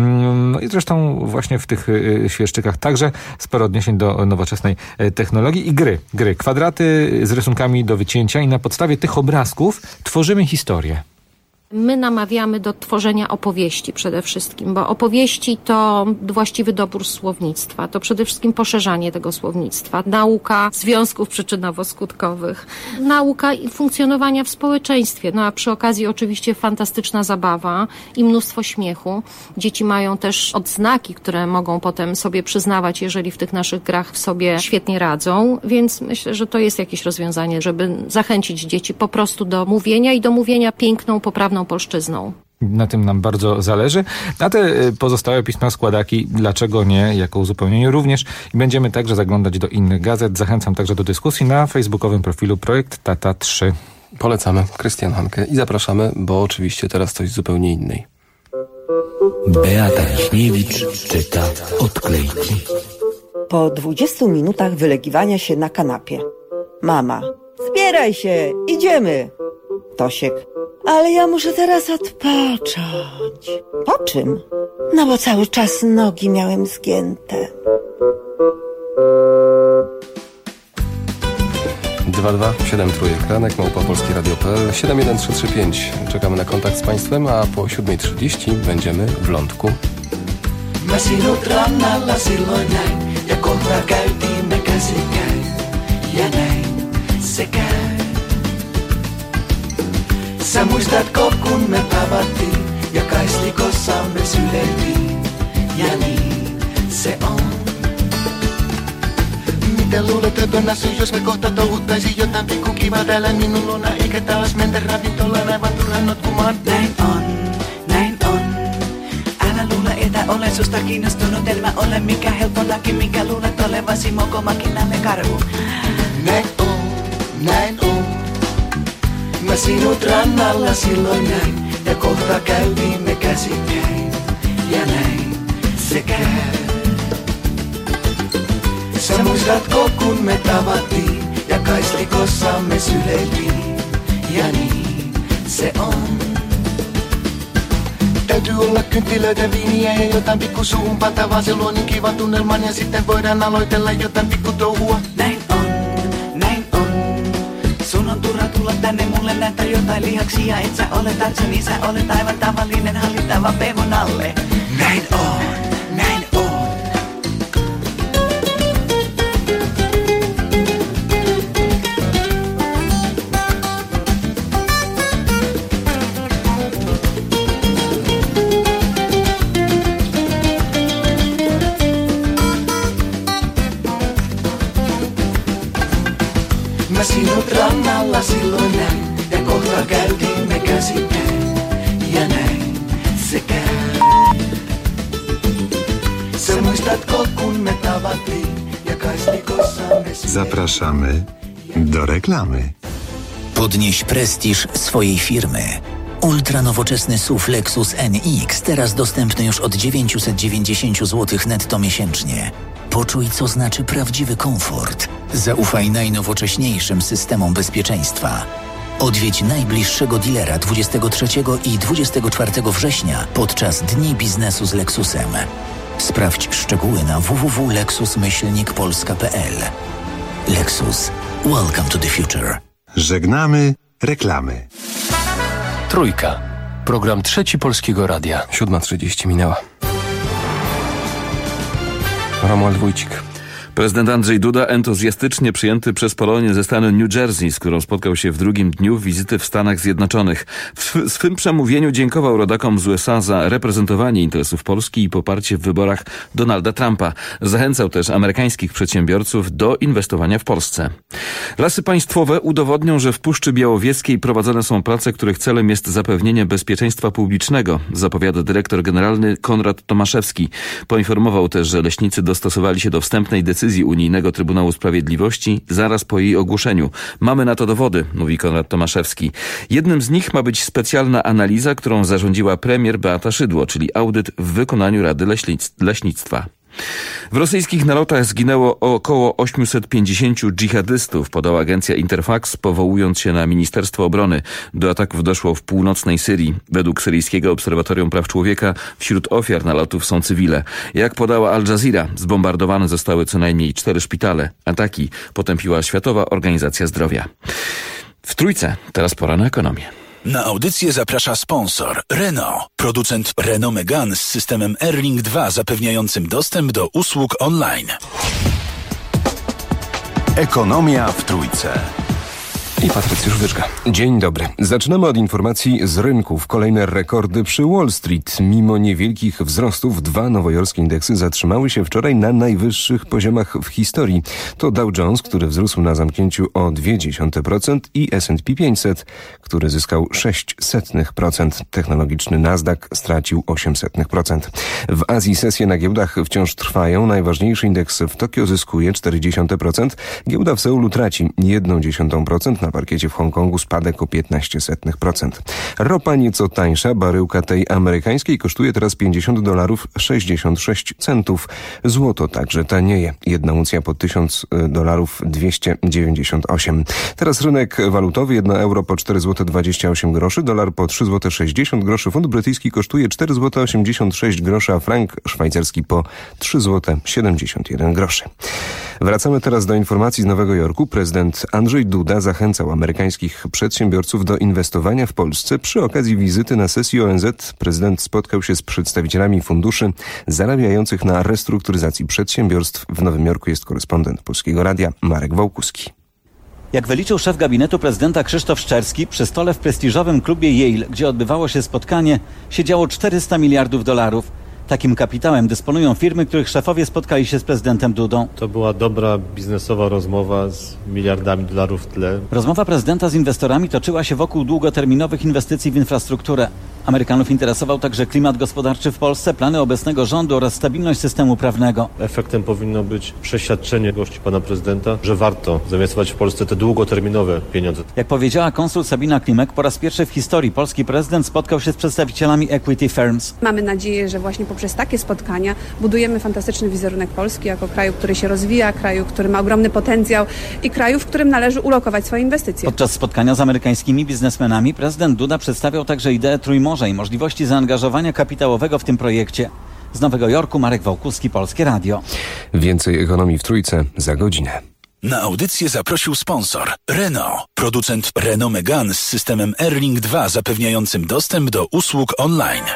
Speaker 4: No i zresztą właśnie w tych świerszczykach także sporo odniesień do nowoczesnej technologii i gry. Kwadraty z rysunkami do wycięcia i na podstawie tych obrazków tworzymy historię.
Speaker 5: My namawiamy do tworzenia opowieści przede wszystkim, bo opowieści to właściwy dobór słownictwa, to przede wszystkim poszerzanie tego słownictwa, nauka związków przyczynowo-skutkowych, nauka funkcjonowania w społeczeństwie, no a przy okazji oczywiście fantastyczna zabawa i mnóstwo śmiechu. Dzieci mają też odznaki, które mogą potem sobie przyznawać, jeżeli w tych naszych grach sobie świetnie radzą, więc myślę, że to jest jakieś rozwiązanie, żeby zachęcić dzieci po prostu do mówienia i do mówienia piękną, poprawną polszczyzną.
Speaker 4: Na tym nam bardzo zależy. A te pozostałe pisma, składaki, dlaczego nie, jako uzupełnienie również. I będziemy także zaglądać do innych gazet. Zachęcam także do dyskusji na facebookowym profilu Projekt Tata 3.
Speaker 1: Polecamy Krystian Hanke i zapraszamy, bo oczywiście teraz coś zupełnie innej.
Speaker 6: Beata Wiśniewicz czyta odklejki.
Speaker 7: Po 20 minutach wylegiwania się na kanapie. Mama: zbieraj się, idziemy. Tosiek: ale ja muszę teraz odpocząć. Po czym? No bo cały czas nogi miałem zgięte.
Speaker 1: 227 @, polskieradio.pl, 71335. Czekamy na kontakt z Państwem, a po 7:30 będziemy w Lądku.
Speaker 8: Mä sinut rannalla silloin näin, ja kohta käytiimme käsikkäin, ja näin se käy. Sä muistatko, kun me tavattiin, ja kaislikossamme syleiltiin, ja niin se on. Mitä luulet, että nassu, jos me kohta touhuttaisiin jotain pikku kivaa täällä minun luona, eikä taas mentä ravintolaan aivan turhan notkumaan? Näin on, näin on. Älä luule, että olen susta kiinnostunut, en mä ole mikä helppo laki, mikä luulet olevasi mokomakinalle karhu. Näin on, näin on. Mä sinut rannalla silloin näin, ja kohta käytiimme käsikkäin, ja näin se käy. Sä muistatko, kun me tavattiin, ja kaislikossamme syleiltiin, ja niin se on. Täytyy olla kynttilöitä, viiniä ja jotain pikku suuhun pantavaa. Se luo niin kivan tunnelman ja sitten voidaan aloitella jotain pikku touhua. Näin on, näin on. Sun on turha tulla tänne mulle näyttää jotain lihaksia. Et sä ole tatsani, sä olet aivan tavallinen hallittava pevon alle. Näin on, näin on. Mä sinut rannalla silloin näin, ja kohta käytiimme käsikkäin, ja näin se käy. Sä muistatko, kun me tavattiin, ja kaislikossamme...
Speaker 16: Zapraszamy do reklamy.
Speaker 18: Podnieś prestiż swojej firmy.
Speaker 9: Ultranowoczesny SUV Lexus NX, teraz dostępny już od 990 zł netto miesięcznie. Poczuj, co znaczy prawdziwy komfort. Zaufaj najnowocześniejszym systemom bezpieczeństwa. Odwiedź najbliższego dealera 23 i 24 września podczas Dni Biznesu z Lexusem. Sprawdź szczegóły na www.lexus-polska.pl. Lexus. Welcome to the future.
Speaker 16: Żegnamy reklamy.
Speaker 19: Trójka. Program Trzeci Polskiego Radia.
Speaker 1: 7:30 minęła. Romuald Wójcik.
Speaker 10: Prezydent Andrzej Duda entuzjastycznie przyjęty przez Polonię ze stanu New Jersey, z którą spotkał się w drugim dniu wizyty w Stanach Zjednoczonych. W swym przemówieniu dziękował rodakom z USA za reprezentowanie interesów Polski i poparcie w wyborach Donalda Trumpa. Zachęcał też amerykańskich przedsiębiorców do inwestowania w Polsce. Lasy Państwowe udowodnią, że w Puszczy Białowieskiej prowadzone są prace, których celem jest zapewnienie bezpieczeństwa publicznego, zapowiada dyrektor generalny Konrad Tomaszewski. Poinformował też, że leśnicy dostosowali się do wstępnej decyzji Unijnego Trybunału Sprawiedliwości zaraz po jej ogłoszeniu. Mamy na to dowody, mówi Konrad Tomaszewski. Jednym z nich ma być specjalna analiza, którą zarządziła premier Beata Szydło, czyli audyt w wykonaniu Rady Leśnictwa. W rosyjskich nalotach zginęło około 850 dżihadystów, podała agencja Interfax, powołując się na Ministerstwo Obrony. Do ataków doszło w północnej Syrii. Według Syryjskiego Obserwatorium Praw Człowieka wśród ofiar nalotów są cywile. Jak podała Al Jazeera, zbombardowane zostały co najmniej 4 szpitale. Ataki potępiła Światowa Organizacja Zdrowia. W Trójce teraz pora na ekonomię.
Speaker 18: Na audycję zaprasza sponsor Renault, producent Renault Megane z systemem Airlink 2 zapewniającym dostęp do usług online.
Speaker 16: Ekonomia w Trójce.
Speaker 1: I Patrycjusz Wyczka.
Speaker 11: Dzień dobry. Zaczynamy od informacji z rynków. Kolejne rekordy przy Wall Street. Mimo niewielkich wzrostów 2 nowojorskie indeksy zatrzymały się wczoraj na najwyższych poziomach w historii. To Dow Jones, który wzrósł na zamknięciu o 0,2% i S&P 500, który zyskał 0,06%. Technologiczny Nasdaq stracił 0,08%. W Azji sesje na giełdach wciąż trwają. Najważniejszy indeks w Tokio zyskuje 0,4%. Giełda w Seulu traci 0,1%. Na parkiecie w Hongkongu spadek o 0,15%. Ropa nieco tańsza, baryłka tej amerykańskiej kosztuje teraz $50,66. Złoto także tanieje. 1 uncja po $1000 298. Teraz rynek walutowy, 1 euro po 4,28 zł, dolar po 3,60 zł, funt brytyjski kosztuje 4,86 zł, a frank szwajcarski po 3,71 zł. Wracamy teraz do informacji z Nowego Jorku. Prezydent Andrzej Duda zachęcał amerykańskich przedsiębiorców do inwestowania w Polsce. Przy okazji wizyty na sesji ONZ prezydent spotkał się z przedstawicielami funduszy zarabiających na restrukturyzacji przedsiębiorstw. W Nowym Jorku jest korespondent Polskiego Radia Marek Wałkuski.
Speaker 12: Jak wyliczył szef gabinetu prezydenta Krzysztof Szczerski, przy stole w prestiżowym klubie Yale, gdzie odbywało się spotkanie, siedziało $400 miliardów. Takim kapitałem dysponują firmy, których szefowie spotkali się z prezydentem Dudą.
Speaker 13: To była dobra biznesowa rozmowa z miliardami dolarów w tle.
Speaker 12: Rozmowa prezydenta z inwestorami toczyła się wokół długoterminowych inwestycji w infrastrukturę. Amerykanów interesował także klimat gospodarczy w Polsce, plany obecnego rządu oraz stabilność systemu prawnego.
Speaker 13: Efektem powinno być przeświadczenie gości pana prezydenta, że warto zainwestować w Polsce te długoterminowe pieniądze.
Speaker 12: Jak powiedziała konsul Sabina Klimek, po raz pierwszy w historii polski prezydent spotkał się z przedstawicielami equity firms.
Speaker 14: Mamy nadzieję, że właśnie poprzez takie spotkania budujemy fantastyczny wizerunek Polski jako kraju, który się rozwija, kraju, który ma ogromny potencjał i kraju, w którym należy ulokować swoje inwestycje.
Speaker 12: Podczas spotkania z amerykańskimi biznesmenami prezydent Duda przedstawiał także ideę Trójmorza i możliwości zaangażowania kapitałowego w tym projekcie. Z Nowego Jorku Marek Wałkuski, Polskie Radio.
Speaker 11: Więcej ekonomii w Trójce za godzinę.
Speaker 18: Na audycję zaprosił sponsor Renault, producent Renault Megane z systemem Airlink 2 zapewniającym dostęp do usług online.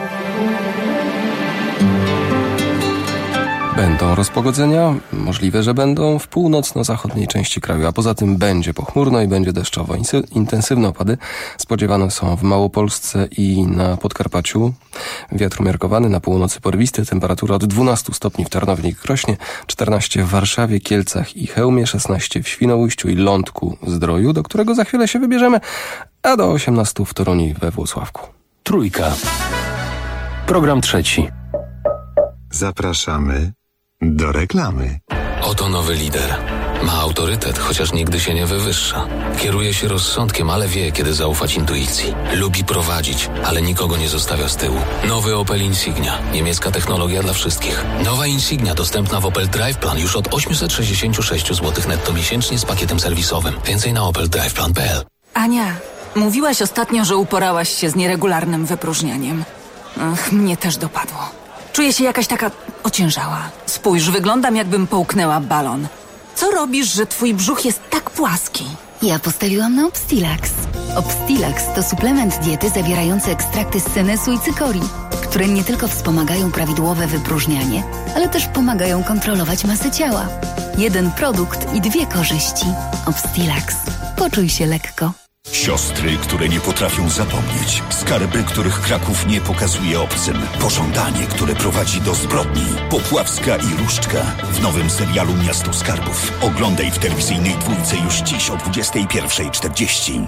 Speaker 1: Będą rozpogodzenia, możliwe, że będą w północno-zachodniej części kraju, a poza tym będzie pochmurno i będzie deszczowo. Intensywne opady spodziewane są w Małopolsce i na Podkarpaciu. Wiatr umiarkowany, na północy porwisty, temperatura od 12 stopni w Tarnowie i Krośnie, 14 w Warszawie, Kielcach i Chełmie, 16 w Świnoujściu i Lądku Zdroju, do którego za chwilę się wybierzemy, a do 18 w Toruniu i we Włocławku.
Speaker 19: Trójka. Program trzeci.
Speaker 16: Zapraszamy do reklamy.
Speaker 19: Oto nowy lider.
Speaker 15: Ma autorytet, chociaż nigdy się nie wywyższa. Kieruje się rozsądkiem, ale wie, kiedy zaufać intuicji. Lubi prowadzić, ale nikogo nie zostawia z tyłu. Nowy Opel Insignia. Niemiecka technologia dla wszystkich. Nowa Insignia dostępna w Opel Drive Plan już od 866 zł netto miesięcznie z pakietem serwisowym. Więcej na opeldriveplan.pl.
Speaker 17: Ania, mówiłaś ostatnio, że uporałaś się z nieregularnym wypróżnianiem. Mnie też dopadło. Czuję się jakaś taka ociężała. Spójrz, wyglądam, jakbym połknęła balon. Co robisz, że twój brzuch jest tak płaski?
Speaker 21: Ja postawiłam na Obstilax. Obstilax to suplement diety zawierający ekstrakty z senesu i cykorii, które nie tylko wspomagają prawidłowe wypróżnianie, ale też pomagają kontrolować masę ciała. Jeden produkt i 2 korzyści. Obstilax. Poczuj się lekko.
Speaker 22: Siostry, które nie potrafią zapomnieć. Skarby, których Kraków nie pokazuje obcym. Pożądanie, które prowadzi do zbrodni. Popławska i Różdżka w nowym serialu Miasto Skarbów. Oglądaj w telewizyjnej Dwójce już dziś o 21:40.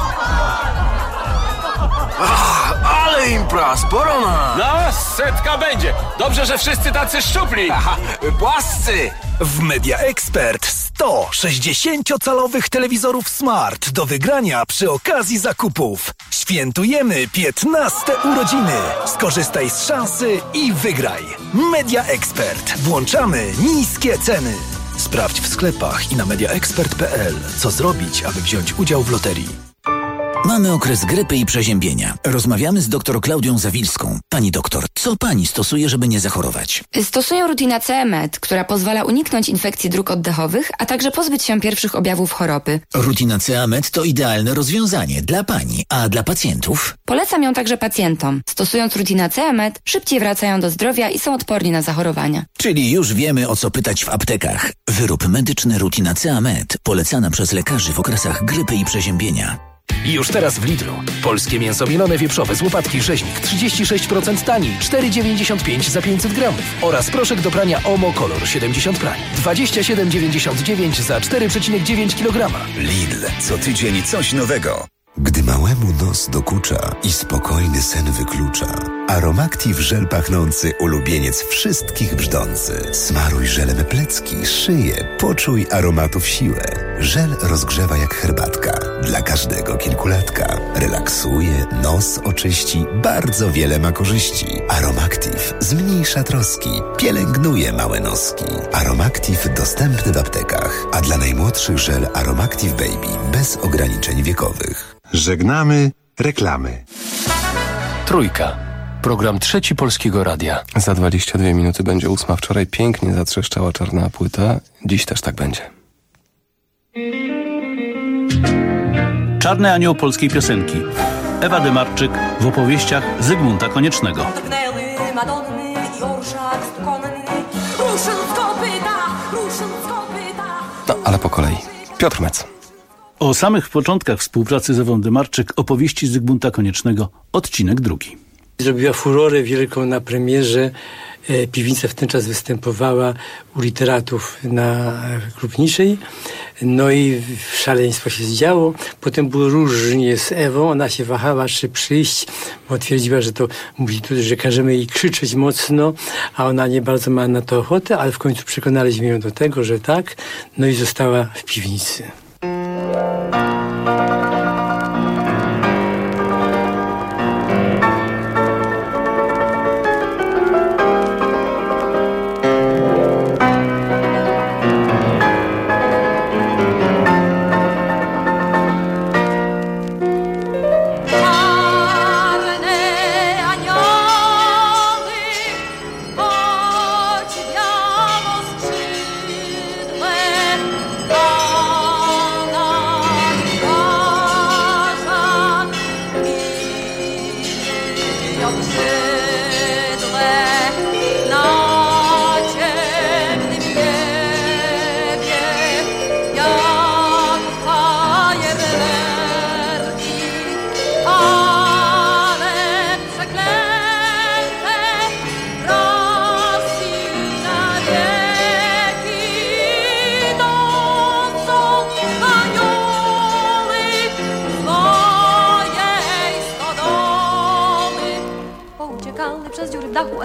Speaker 20: Ale impra, sporo ma. No, 100 będzie. Dobrze, że wszyscy tacy szczupli. Aha, płascy.
Speaker 23: W Media Expert 100 60-calowych telewizorów Smart do wygrania przy okazji zakupów. Świętujemy 15 urodziny. Skorzystaj z szansy i wygraj. Media Expert. Włączamy niskie ceny. Sprawdź w sklepach i na mediaexpert.pl, co zrobić, aby wziąć udział w loterii.
Speaker 9: Mamy okres grypy i przeziębienia. Rozmawiamy z dr Klaudią Zawilską. Pani doktor, co pani stosuje, żeby nie zachorować?
Speaker 24: Stosuję Rutinacea Med, która pozwala uniknąć infekcji dróg oddechowych, a także pozbyć się pierwszych objawów choroby.
Speaker 9: Rutinacea Med to idealne rozwiązanie dla pani, a dla pacjentów?
Speaker 24: Polecam ją także pacjentom. Stosując Rutinacea Med, szybciej wracają do zdrowia i są odporni na zachorowania.
Speaker 9: Czyli już wiemy, o co pytać w aptekach. Wyrób medyczny Rutinacea Med, polecana przez lekarzy w okresach grypy i przeziębienia.
Speaker 19: Już teraz w Lidlu. Polskie mięso mielone wieprzowe z łopatki rzeźnik 36% taniej, 4,95 za 500 gramów. Oraz proszek do prania Omo Color 70 prań, 27,99 za 4,9 kg.
Speaker 22: Lidl, co tydzień coś nowego.
Speaker 16: Gdy małemu nos dokucza i spokojny sen wyklucza, Aromactive żel pachnący, ulubieniec wszystkich brzdący. Smaruj żelem plecki, szyję, poczuj aromatów siłę. Żel rozgrzewa jak herbatka, dla każdego kilkulatka. Relaksuje, nos oczyści, bardzo wiele ma korzyści. Aromactive zmniejsza troski, pielęgnuje małe noski. Aromactive dostępny w aptekach, a dla najmłodszych żel Aromactive Baby bez ograniczeń wiekowych. Żegnamy reklamy.
Speaker 19: Trójka. Program Trzeci Polskiego Radia.
Speaker 1: Za 22 minuty będzie 8. Wczoraj pięknie zatrzeszczała czarna płyta. Dziś też tak będzie.
Speaker 25: Czarny anioł polskiej piosenki. Ewa Demarczyk w opowieściach Zygmunta Koniecznego.
Speaker 1: No, ale po kolei. Piotr Mec.
Speaker 25: O samych początkach współpracy z Ewą Demarczyk opowieści Zygmunta Koniecznego, odcinek 2.
Speaker 26: Zrobiła furorę wielką na premierze. Piwnica w ten czas występowała u literatów na Krupniczej. No i szaleństwo się zdziało. Potem było różnie z Ewą. Ona się wahała, czy przyjść, bo twierdziła, że to mówi, że każemy jej krzyczeć mocno, a ona nie bardzo ma na to ochotę, ale w końcu przekonaliśmy ją do tego, że tak. No i została w piwnicy.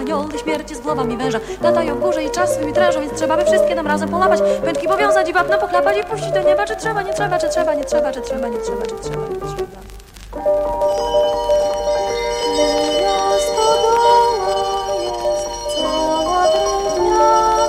Speaker 2: anioły śmierci z głowami węża latają górze i czas swymi trężą, więc trzeba by wszystkie nam razem polapać, pętki powiązać i wapno pochlapać i puścić do nieba. Czy trzeba, nie trzeba, czy trzeba, nie trzeba, czy trzeba, nie trzeba, czy trzeba, nie trzeba. Moja stodoła jest cała drewniana,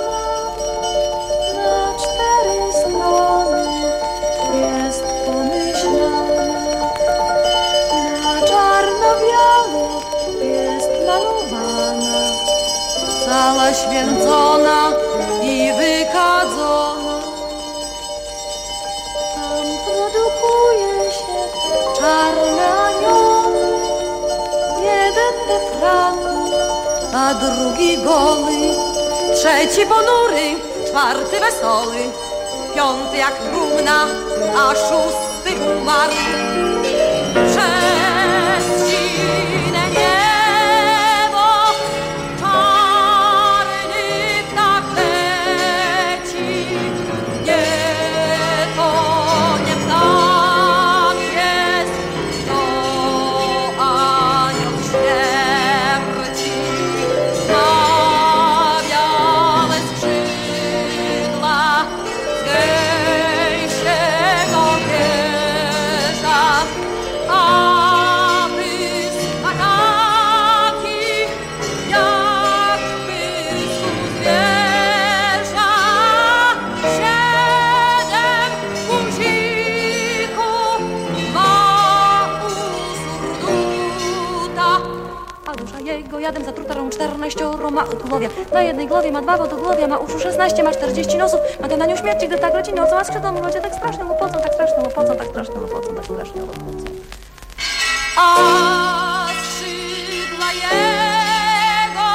Speaker 2: na 4 strony jest pomyślana, na czarno-biało jest malowana, cała święcona i wykadzona. Tam produkuje się czarne anioły, jeden we fraku, a drugi goły, trzeci ponury, 4 wesoły, 5 jak trumna, a 6 umarł. Przez sine niebo czarny ptak leci. Nie, to nie ptak jest, to anioł śmierci. Ma białe skrzydła, z gęsiego wieża, a pysk ma taki, jak pysku zwierza. 7 guzików ma u surduta, a dusza jego jadem zatruta rąk 14 ma głowia. Na jednej głowie ma 2, bo do głowia ma uszu 16, ma 40 nosów, ma ten anioł śmierci, gdy tak leci nocą, a skrzydła mu ludzie tak strasznie łopocą, tak strasznie łopocą, tak strasznie łopocą, tak strasznie łopocą. A skrzydła jego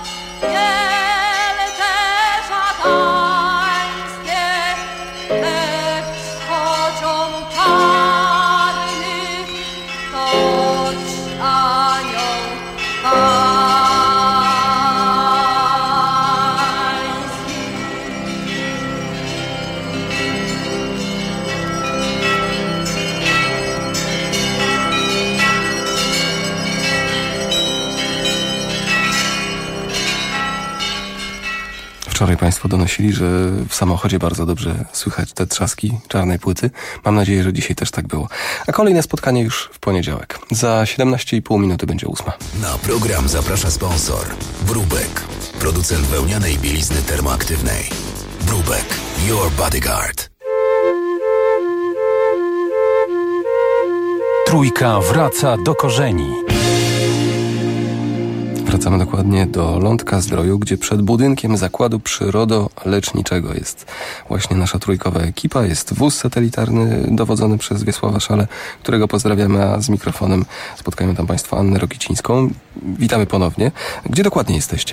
Speaker 2: wielce szatańskie, lecz choć on czarny, toć anioł pański.
Speaker 1: Wczoraj Państwo donosili, że w samochodzie bardzo dobrze słychać te trzaski czarnej płyty. Mam nadzieję, że dzisiaj też tak było. A kolejne spotkanie już w poniedziałek. Za 17,5 minuty będzie 8.
Speaker 16: Na program zaprasza sponsor Brubek, producent wełnianej bielizny termoaktywnej. Brubek, your bodyguard.
Speaker 19: Trójka wraca do korzeni.
Speaker 1: Wracamy dokładnie do Lądka Zdroju, gdzie przed budynkiem Zakładu Przyrodoleczniczego jest właśnie nasza trójkowa ekipa. Jest wóz satelitarny dowodzony przez Wiesława Szalę, którego pozdrawiamy, a z mikrofonem spotkają tam Państwo Annę Rokicińską. Witamy ponownie. Gdzie dokładnie jesteście?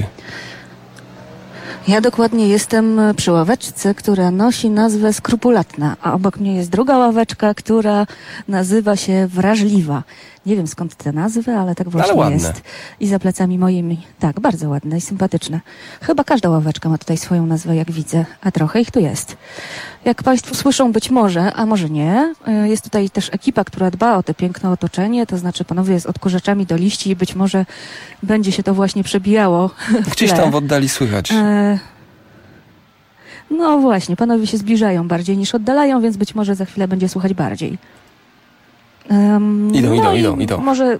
Speaker 3: Ja dokładnie jestem przy ławeczce, która nosi nazwę Skrupulatna, a obok mnie jest druga ławeczka, która nazywa się Wrażliwa. Nie wiem skąd te nazwy, ale tak właśnie jest. I za plecami moimi, tak, bardzo ładne i sympatyczne. Chyba każda ławeczka ma tutaj swoją nazwę, jak widzę, a trochę ich tu jest. Jak Państwo słyszą, być może, a może nie, jest tutaj też ekipa, która dba o te piękne otoczenie, to znaczy panowie z odkurzaczami do liści i być może będzie się to właśnie przebijało w
Speaker 1: Gdzieś
Speaker 3: tle.
Speaker 1: tam w oddali słychać.
Speaker 3: No właśnie, panowie się zbliżają bardziej niż oddalają, więc być może za chwilę będzie słuchać bardziej.
Speaker 1: Idą.
Speaker 3: Może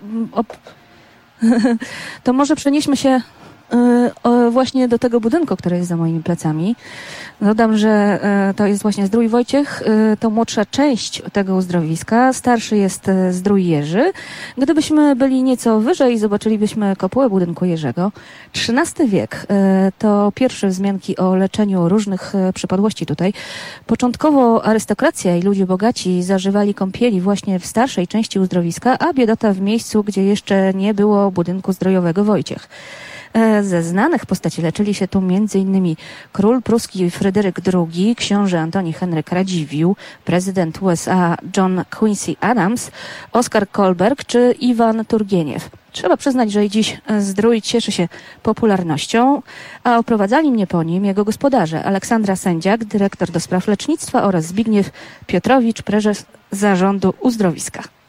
Speaker 3: to może przenieśmy się właśnie do tego budynku, który jest za moimi plecami. Dodam, że to jest właśnie Zdrój Wojciech, to młodsza część tego uzdrowiska. Starszy jest Zdrój Jerzy. Gdybyśmy byli nieco wyżej, zobaczylibyśmy kopułę budynku Jerzego. XIII wiek to pierwsze wzmianki o leczeniu różnych przypadłości tutaj. Początkowo arystokracja i ludzie bogaci zażywali kąpieli właśnie w starszej części uzdrowiska, a biedota w miejscu, gdzie jeszcze nie było budynku zdrojowego Wojciech. Ze znanych postaci leczyli się tu m.in. król pruski Fryderyk II, książę Antoni Henryk Radziwiłł, prezydent USA John Quincy Adams, Oskar Kolberg czy Iwan Turgieniew. Trzeba przyznać, że i dziś Zdrój cieszy się popularnością, a oprowadzali mnie po nim jego gospodarze Aleksandra Sędziak, dyrektor do spraw lecznictwa oraz Zbigniew Piotrowicz, prezes zarządu uzdrowiska.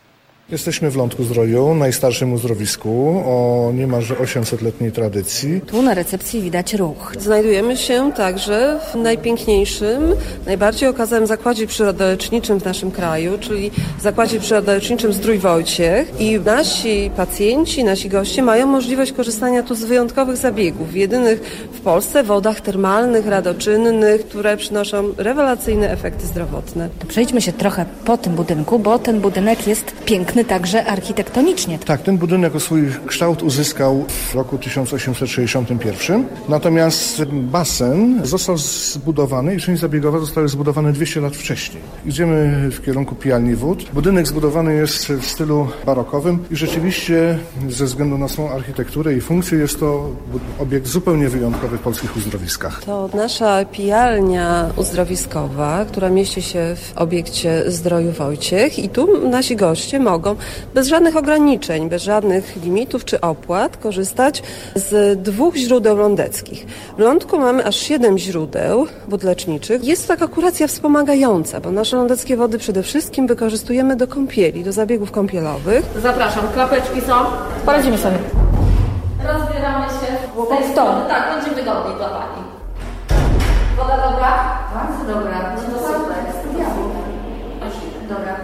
Speaker 4: Jesteśmy w Lądku-Zdroju, najstarszym uzdrowisku o niemalże 800-letniej tradycji.
Speaker 5: Tu na recepcji widać ruch.
Speaker 6: Znajdujemy się także w najpiękniejszym, najbardziej okazanym zakładzie przyrodoleczniczym w naszym kraju, czyli zakładzie przyrodoleczniczym Zdrój-Wojciech, i nasi pacjenci, nasi goście mają możliwość korzystania tu z wyjątkowych zabiegów, jedynych w Polsce, wodach termalnych, radoczynnych, które przynoszą rewelacyjne efekty zdrowotne.
Speaker 5: To przejdźmy się trochę po tym budynku, bo ten budynek jest piękny także architektonicznie.
Speaker 4: Tak, ten budynek swój kształt uzyskał w roku 1861, natomiast basen został zbudowany i część zabiegowa zostały zbudowane 200 lat wcześniej. Idziemy w kierunku pijalni wód. Budynek zbudowany jest w stylu barokowym i rzeczywiście ze względu na swoją architekturę i funkcję jest to obiekt zupełnie wyjątkowy w polskich uzdrowiskach.
Speaker 6: To nasza pijalnia uzdrowiskowa, która mieści się w obiekcie Zdroju Wojciech, i tu nasi goście mogą bez żadnych ograniczeń, bez żadnych limitów czy opłat korzystać z 2 źródeł lądeckich. W Lądku mamy aż 7 źródeł wód leczniczych. Jest to taka kuracja wspomagająca, bo nasze lądeckie wody przede wszystkim wykorzystujemy do kąpieli, do zabiegów kąpielowych.
Speaker 2: Zapraszam, klapeczki są.
Speaker 5: Poradzimy sobie.
Speaker 2: Rozbieramy się z tej strony. Tak, będzie wygodniej dla Pani. Woda dobra? Bardzo dobra. No to super. Dobra.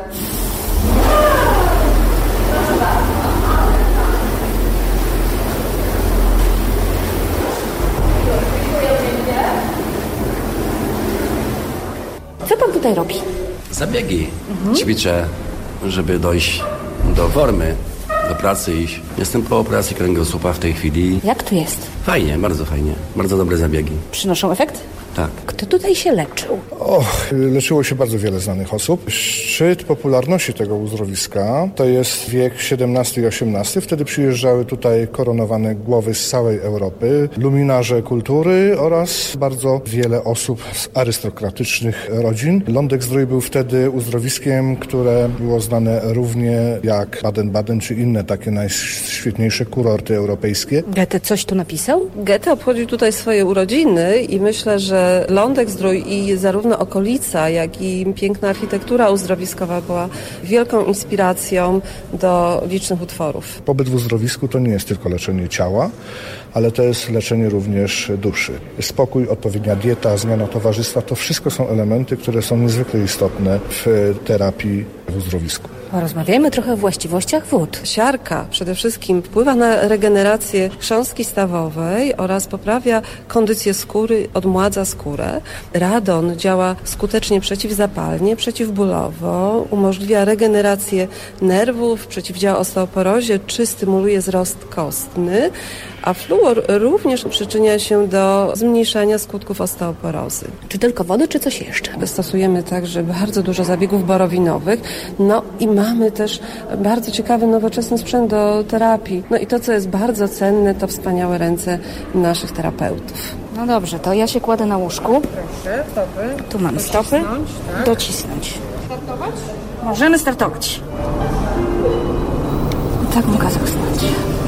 Speaker 2: Proszę bardzo. Dziękuję pięknie.
Speaker 5: Co pan tutaj robi?
Speaker 7: Zabiegi. Ćwiczę, żeby dojść do formy, do pracy iść. Jestem po operacji kręgosłupa w tej chwili.
Speaker 5: Jak tu jest?
Speaker 7: Fajnie, bardzo fajnie. Bardzo dobre zabiegi.
Speaker 5: Przynoszą efekt?
Speaker 7: Tak.
Speaker 5: Kto tutaj się leczył?
Speaker 4: Leczyło się bardzo wiele znanych osób. Szczyt popularności tego uzdrowiska to jest wiek XVII i XVIII. Wtedy przyjeżdżały tutaj koronowane głowy z całej Europy, luminarze kultury oraz bardzo wiele osób z arystokratycznych rodzin. Lądek-Zdrój był wtedy uzdrowiskiem, które było znane równie jak Baden-Baden czy inne takie najświetniejsze kurorty europejskie.
Speaker 5: Goethe coś tu napisał?
Speaker 6: Goethe obchodził tutaj swoje urodziny i myślę, że Lądek-Zdrój i zarówno okolica, jak i piękna architektura uzdrowiskowa była wielką inspiracją do licznych utworów.
Speaker 4: Pobyt w uzdrowisku to nie jest tylko leczenie ciała, ale to jest leczenie również duszy. Spokój, odpowiednia dieta, zmiana towarzystwa, to wszystko są elementy, które są niezwykle istotne w terapii w uzdrowisku.
Speaker 5: Porozmawiajmy trochę o właściwościach wód.
Speaker 6: Siarka przede wszystkim wpływa na regenerację chrząstki stawowej oraz poprawia kondycję skóry, odmładza skórę. Radon działa skutecznie przeciwzapalnie, przeciwbólowo, umożliwia regenerację nerwów, przeciwdziała osteoporozie czy stymuluje wzrost kostny. A fluor również przyczynia się do zmniejszania skutków osteoporozy.
Speaker 5: Czy tylko wody, czy coś jeszcze?
Speaker 6: Stosujemy także bardzo dużo zabiegów borowinowych. No i mamy też bardzo ciekawy, nowoczesny sprzęt do terapii. No i to, co jest bardzo cenne, to wspaniałe ręce naszych terapeutów.
Speaker 5: No dobrze, to ja się kładę na łóżku.
Speaker 6: Proszę, stopy.
Speaker 5: Tu mamy stopy.
Speaker 6: Tak.
Speaker 5: Docisnąć.
Speaker 6: Startować?
Speaker 5: Możemy startować. Tak mogę zasnąć.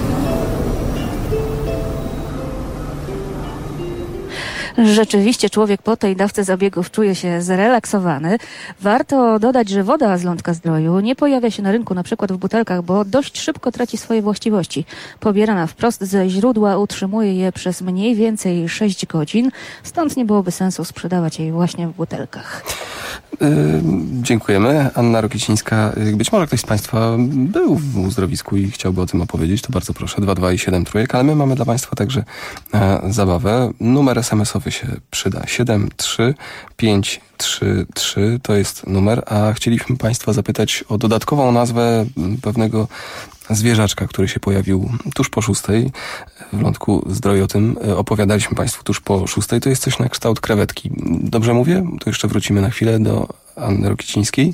Speaker 3: Rzeczywiście człowiek po tej dawce zabiegów czuje się zrelaksowany. Warto dodać, że woda z Lądka-Zdroju nie pojawia się na rynku na przykład w butelkach, bo dość szybko traci swoje właściwości. Pobierana wprost ze źródła utrzymuje je przez mniej więcej 6 godzin, stąd nie byłoby sensu sprzedawać jej właśnie w butelkach.
Speaker 1: Dziękujemy. Anna Rokicińska. Być może ktoś z Państwa był w uzdrowisku i chciałby o tym opowiedzieć, to bardzo proszę. 22 i 7 trójek, ale my mamy dla Państwa także zabawę. Numer SMS-owy się przyda. 73533 to jest numer, a chcieliśmy Państwa zapytać o dodatkową nazwę pewnego zwierzaczka, który się pojawił tuż po 6. W Lądku-Zdroju o tym opowiadaliśmy Państwu tuż po 6. To jest coś na kształt krewetki. Dobrze mówię? To jeszcze wrócimy na chwilę do Anny Rokicińskiej.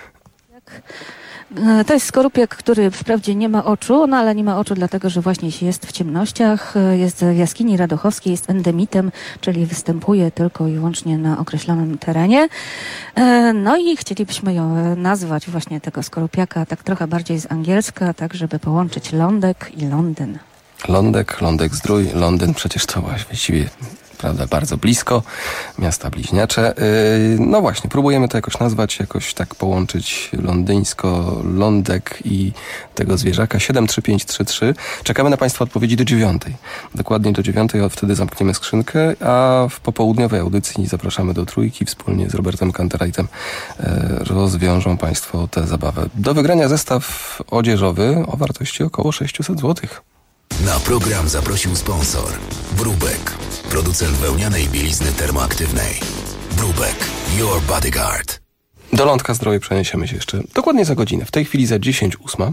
Speaker 3: To jest skorupiak, który wprawdzie nie ma oczu, no ale nie ma oczu dlatego, że właśnie jest w ciemnościach, jest w jaskini radochowskiej, jest endemitem, czyli występuje tylko i wyłącznie na określonym terenie. No i chcielibyśmy ją nazwać właśnie tego skorupiaka tak trochę bardziej z angielska, tak żeby połączyć Lądek i Londyn.
Speaker 1: Lądek-Zdrój, Londyn, przecież to właściwie prawda, bardzo blisko, miasta bliźniacze. No właśnie, próbujemy to jakoś nazwać, jakoś tak połączyć londyńsko, lądek i tego zwierzaka. 73533. Czekamy na Państwa odpowiedzi do 9. Dokładnie do 9, wtedy zamkniemy skrzynkę, a w popołudniowej audycji zapraszamy do Trójki wspólnie z Robertem Kanterajtem. Rozwiążą Państwo tę zabawę. Do wygrania zestaw odzieżowy o wartości około 600 zł.
Speaker 16: Na program zaprosił sponsor Brubek, producent wełnianej bielizny termoaktywnej. Brubek, your bodyguard.
Speaker 1: Do Lądka Zdrowie przeniesiemy się jeszcze dokładnie za godzinę. W tej chwili za 10:08.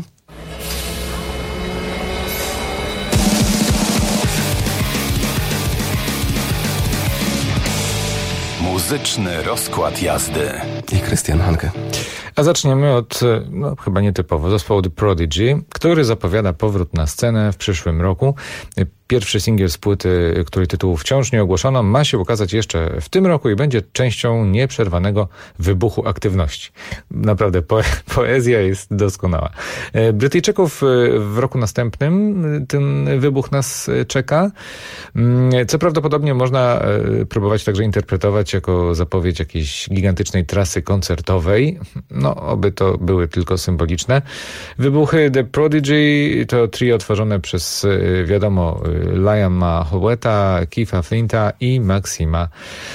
Speaker 18: Muzyczny rozkład jazdy.
Speaker 1: I Krystian Hanke.
Speaker 8: A zaczniemy od, chyba nietypowo, zespołu The Prodigy, który zapowiada powrót na scenę w przyszłym roku. Pierwszy singiel z płyty, której tytułu wciąż nie ogłoszono, ma się ukazać jeszcze w tym roku i będzie częścią nieprzerwanego wybuchu aktywności. Naprawdę, poezja jest doskonała. Brytyjczyków w roku następnym ten wybuch nas czeka, co prawdopodobnie można próbować także interpretować jako zapowiedź jakiejś gigantycznej trasy koncertowej. Oby to były tylko symboliczne. Wybuchy The Prodigy to trio tworzone przez, wiadomo, Liama Howetta, Keitha Flinta i Maxima.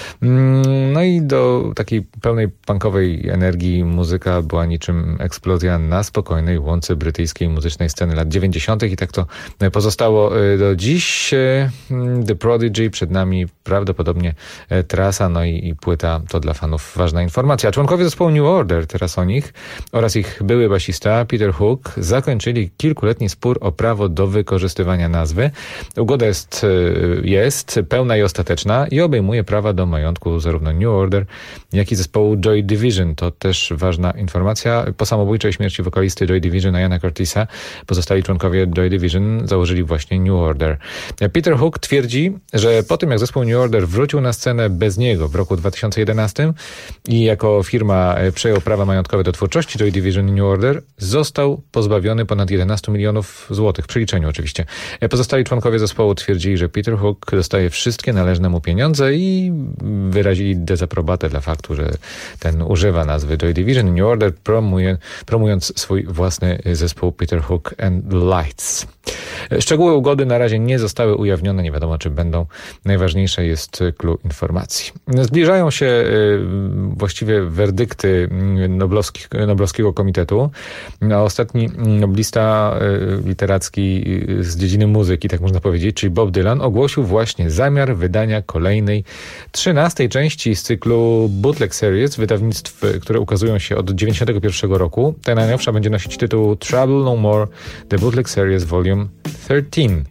Speaker 8: No i do takiej pełnej punkowej energii muzyka była niczym eksplozja na spokojnej łące brytyjskiej muzycznej sceny lat 90. i tak to pozostało do dziś. The Prodigy, przed nami prawdopodobnie trasa, i płyta to dla fanów ważna informacja. Członkowie zespołu New Order, teraz o nich, oraz ich były basista Peter Hook zakończyli kilkuletni spór o prawo do wykorzystywania nazwy. Ugoda jest pełna i ostateczna i obejmuje prawa do majątku zarówno New Order, jak i zespołu Joy Division. To też ważna informacja. Po samobójczej śmierci wokalisty Joy Division, Iana Curtisa, pozostali członkowie Joy Division założyli właśnie New Order. Peter Hook twierdzi, że po tym jak zespół New Order wrócił na scenę bez niego w roku 2011 i jako firma przejął prawa majątkowe do twórczości Joy Division i New Order, został pozbawiony ponad 11 milionów złotych, w przeliczeniu oczywiście. Pozostali członkowie zespołu twierdzili, że Peter Hook dostaje wszystkie należne mu pieniądze i wyrazili dezaprobatę dla faktu, że ten używa nazwy Joy Division New Order, promując swój własny zespół Peter Hook and Lights. Szczegóły ugody na razie nie zostały ujawnione, nie wiadomo czy będą. Najważniejsze jest clue informacji. Zbliżają się właściwie werdykty Noblowskiego Komitetu. Ostatni noblista literacki z dziedziny muzyki, tak można powiedzieć, czyli Bob Dylan, ogłosił właśnie zamiar wydania kolejnej 13. części z cyklu Bootleg Series, wydawnictw, które ukazują się od 1991 roku. Ta najnowsza będzie nosić tytuł Trouble No More, The Bootleg Series Volume 13,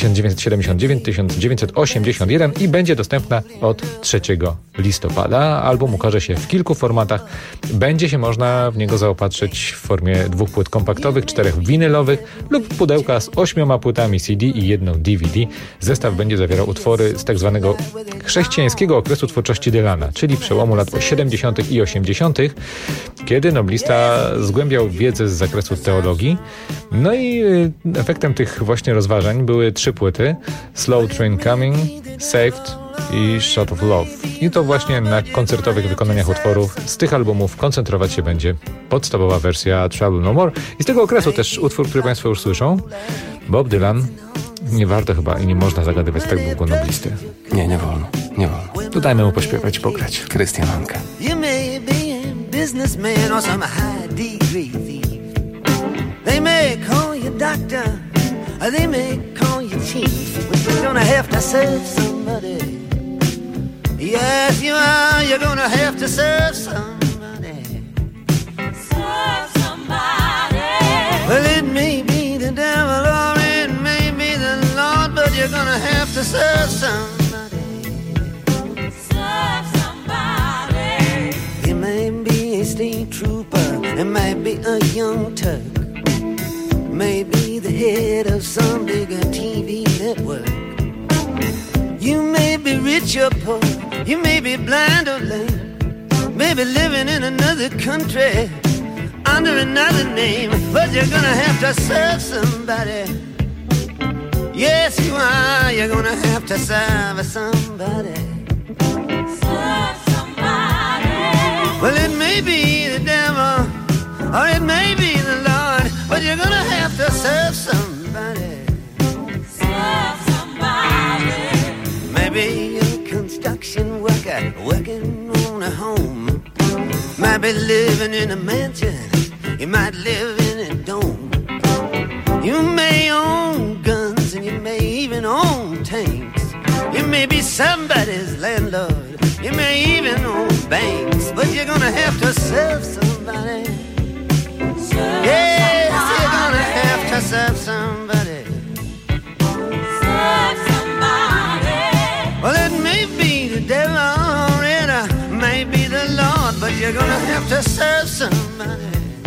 Speaker 8: 1979-1981 i będzie dostępna od 3 listopada. Album ukaże się w kilku formatach. Będzie się można w niego zaopatrzyć w formie 2 płyt kompaktowych, 4 winylowych lub pudełka z 8 płytami CD i 1 DVD. Zestaw będzie zawierał utwory z tak zwanego chrześcijańskiego okresu twórczości Dylana, czyli przełomu lat 70. i 80., kiedy noblista zgłębiał wiedzę z zakresu teologii. No i efektem tych właśnie rozważań były 3 płyty: Slow Train Coming, Saved i Shot of Love. I to właśnie na koncertowych wykonaniach utworów z tych albumów koncentrować się będzie podstawowa wersja Trouble No More. I z tego okresu też utwór, który Państwo już słyszą, Bob Dylan. Nie warto chyba i nie można zagadywać tak długo noblisty.
Speaker 1: Nie wolno.
Speaker 8: To dajmy mu pośpiewać i pograć.
Speaker 1: Krystian Hanke.
Speaker 10: You may be a businessman or some high degree thief. They may call you doctor, or they may call you chief, but you're gonna have to serve somebody. Yes, you are. You're gonna have to serve somebody. Serve somebody. Well, it may be the devil or it may be the Lord, but you're gonna have to serve somebody. Serve somebody. You may be a state trooper, it might be a young Turk, maybe the head of some bigger TV network. You may be rich or poor, you may be blind or lame, maybe living in another country under another name, but you're gonna have to serve somebody. Yes, you are. You're gonna have to serve somebody.
Speaker 11: Serve somebody.
Speaker 10: Well, it may be the devil, or it may be the Lord, but you're gonna have to serve somebody.
Speaker 11: Serve somebody.
Speaker 10: Maybe you're a construction worker working on a home. Might be living in a mansion. You might live in a dome. You may own guns and you may even own tanks. You may be somebody's landlord. You may even own banks. But you're gonna have to serve somebody. Yes, you're gonna have to serve somebody.
Speaker 11: Serve somebody.
Speaker 10: Well, it may be the devil or it may be the Lord, but you're gonna have to serve somebody.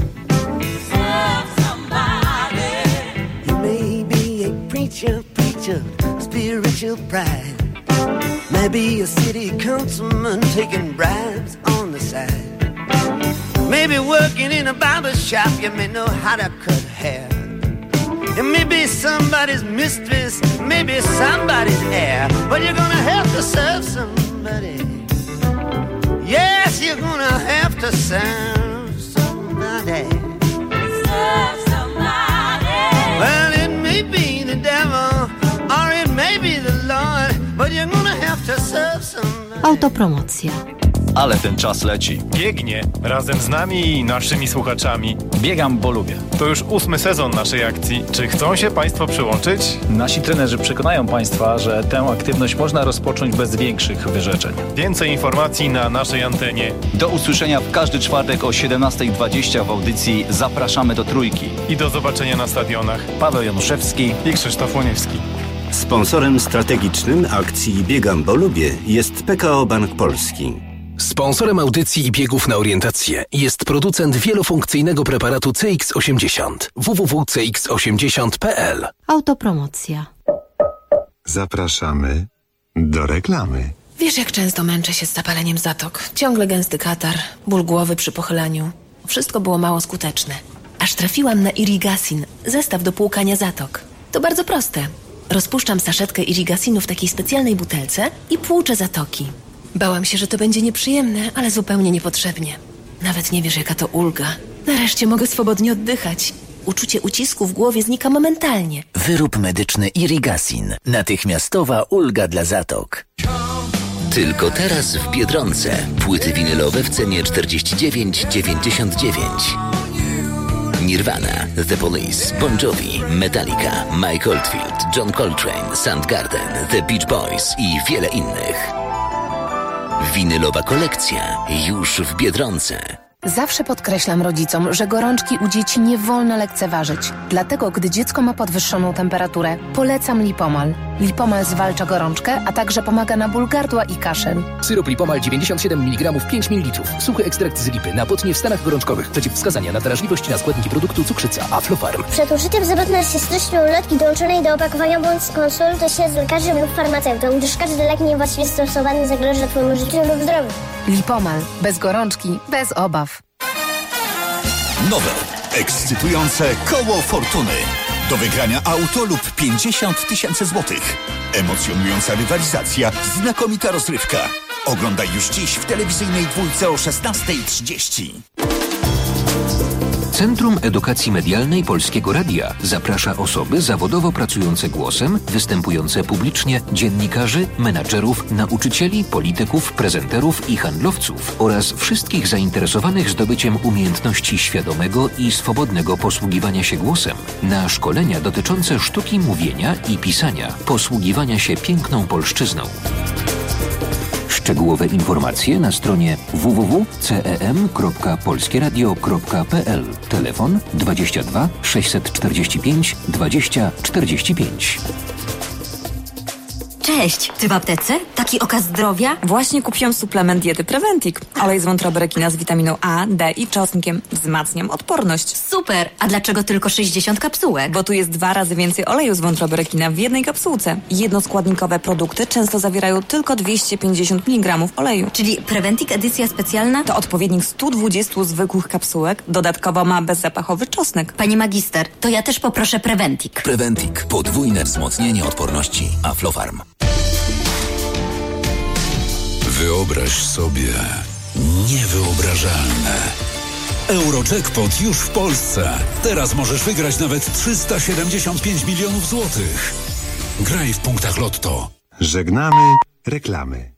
Speaker 11: Serve somebody.
Speaker 10: You may be a preacher, spiritual pride. Maybe a city councilman taking bribes on the side. Maybe working in a barber shop, you may know how to cut hair. You may be somebody's mistress, maybe somebody's heir, but you're gonna have to serve somebody. Yes, you're gonna have to serve somebody.
Speaker 11: Serve somebody.
Speaker 10: Well, it may be the devil, or it may be the Lord, but you're gonna have to serve somebody.
Speaker 12: Autopromocja.
Speaker 13: Ale ten czas leci.
Speaker 14: Biegnie razem z nami i naszymi słuchaczami.
Speaker 13: Biegam, bo lubię.
Speaker 14: To już 8. sezon naszej akcji. Czy chcą się Państwo przyłączyć?
Speaker 13: Nasi trenerzy przekonają Państwa, że tę aktywność można rozpocząć bez większych wyrzeczeń.
Speaker 14: Więcej informacji na naszej antenie.
Speaker 13: Do usłyszenia w każdy czwartek o 17:20 w audycji Zapraszamy do Trójki.
Speaker 14: I do zobaczenia na stadionach.
Speaker 13: Paweł Januszewski
Speaker 14: i Krzysztof Łoniewski.
Speaker 15: Sponsorem strategicznym akcji Biegam, bo lubię jest PKO Bank Polski.
Speaker 19: Sponsorem audycji i biegów na orientację jest producent wielofunkcyjnego preparatu CX80 www.cx80.pl.
Speaker 12: Autopromocja.
Speaker 16: Zapraszamy do reklamy.
Speaker 17: Wiesz, jak często męczę się z zapaleniem zatok. Ciągle gęsty katar, ból głowy przy pochylaniu. Wszystko było mało skuteczne. Aż trafiłam na Irigasin, zestaw do płukania zatok. To bardzo proste. Rozpuszczam saszetkę Irigasinu w takiej specjalnej butelce i płuczę zatoki. Bałam się, że to będzie nieprzyjemne, ale zupełnie niepotrzebnie. Nawet nie wiesz, jaka to ulga. Nareszcie mogę swobodnie oddychać. Uczucie ucisku w głowie znika momentalnie.
Speaker 9: Wyrób medyczny Irigasin. Natychmiastowa ulga dla zatok. Tylko teraz w Biedronce. Płyty winylowe w cenie 49,99. Nirvana, The Police, Bon Jovi, Metallica, Mike Oldfield, John Coltrane, Soundgarden, The Beach Boys i wiele innych. Winylowa kolekcja już w Biedronce.
Speaker 17: Zawsze podkreślam rodzicom, że gorączki u dzieci nie wolno lekceważyć. Dlatego, gdy dziecko ma podwyższoną temperaturę, polecam Lipomal. Lipomal zwalcza gorączkę, a także pomaga na ból gardła i kaszel.
Speaker 19: Syrop Lipomal 97 mg 5 ml. Suchy ekstrakt z lipy. Napotnie w stanach gorączkowych. Przeciwwskazania na wrażliwość na składniki produktu cukrzyca Aflofarm.
Speaker 27: Przed użyciem zapewne się styczną ulotki dołączonej do opakowania bądź skonsultuj się z lekarzem lub farmaceutą, gdyż każdy lek niewłaściwie stosowany zagraża Twojemu życiu lub zdrowiu.
Speaker 17: Lipomal. Bez gorączki, bez obaw.
Speaker 22: Nowe, ekscytujące koło fortuny. Do wygrania auto lub 50 000 złotych. Emocjonująca rywalizacja, znakomita rozrywka. Oglądaj już dziś w telewizyjnej dwójce o 16:30.
Speaker 28: Centrum Edukacji Medialnej Polskiego Radia zaprasza osoby zawodowo pracujące głosem, występujące publicznie, dziennikarzy, menadżerów, nauczycieli, polityków, prezenterów i handlowców oraz wszystkich zainteresowanych zdobyciem umiejętności świadomego i swobodnego posługiwania się głosem na szkolenia dotyczące sztuki mówienia i pisania, posługiwania się piękną polszczyzną. Szczegółowe informacje na stronie www.cem.polskieradio.pl. Telefon 22 645 20 45.
Speaker 2: Cześć, ty w aptece? Taki okaz zdrowia?
Speaker 7: Właśnie kupiłam suplement diety Preventic. Olej z wątroberekina z witaminą A, D i czosnkiem. Wzmacniam odporność.
Speaker 2: Super! A dlaczego tylko 60 kapsułek?
Speaker 7: Bo tu jest 2 razy więcej oleju z wątroberekina w jednej kapsułce. Jednoskładnikowe produkty często zawierają tylko 250 mg oleju.
Speaker 2: Czyli Preventic edycja specjalna?
Speaker 7: To odpowiednik 120 zwykłych kapsułek. Dodatkowo ma bezzapachowy czosnek.
Speaker 2: Pani magister, to ja też poproszę Preventic.
Speaker 18: Preventic. Podwójne wzmocnienie odporności. Aflofarm.
Speaker 20: Wyobraź sobie niewyobrażalne. Eurojackpot już w Polsce. Teraz możesz wygrać nawet 375 milionów złotych. Graj w punktach Lotto.
Speaker 21: Żegnamy reklamy.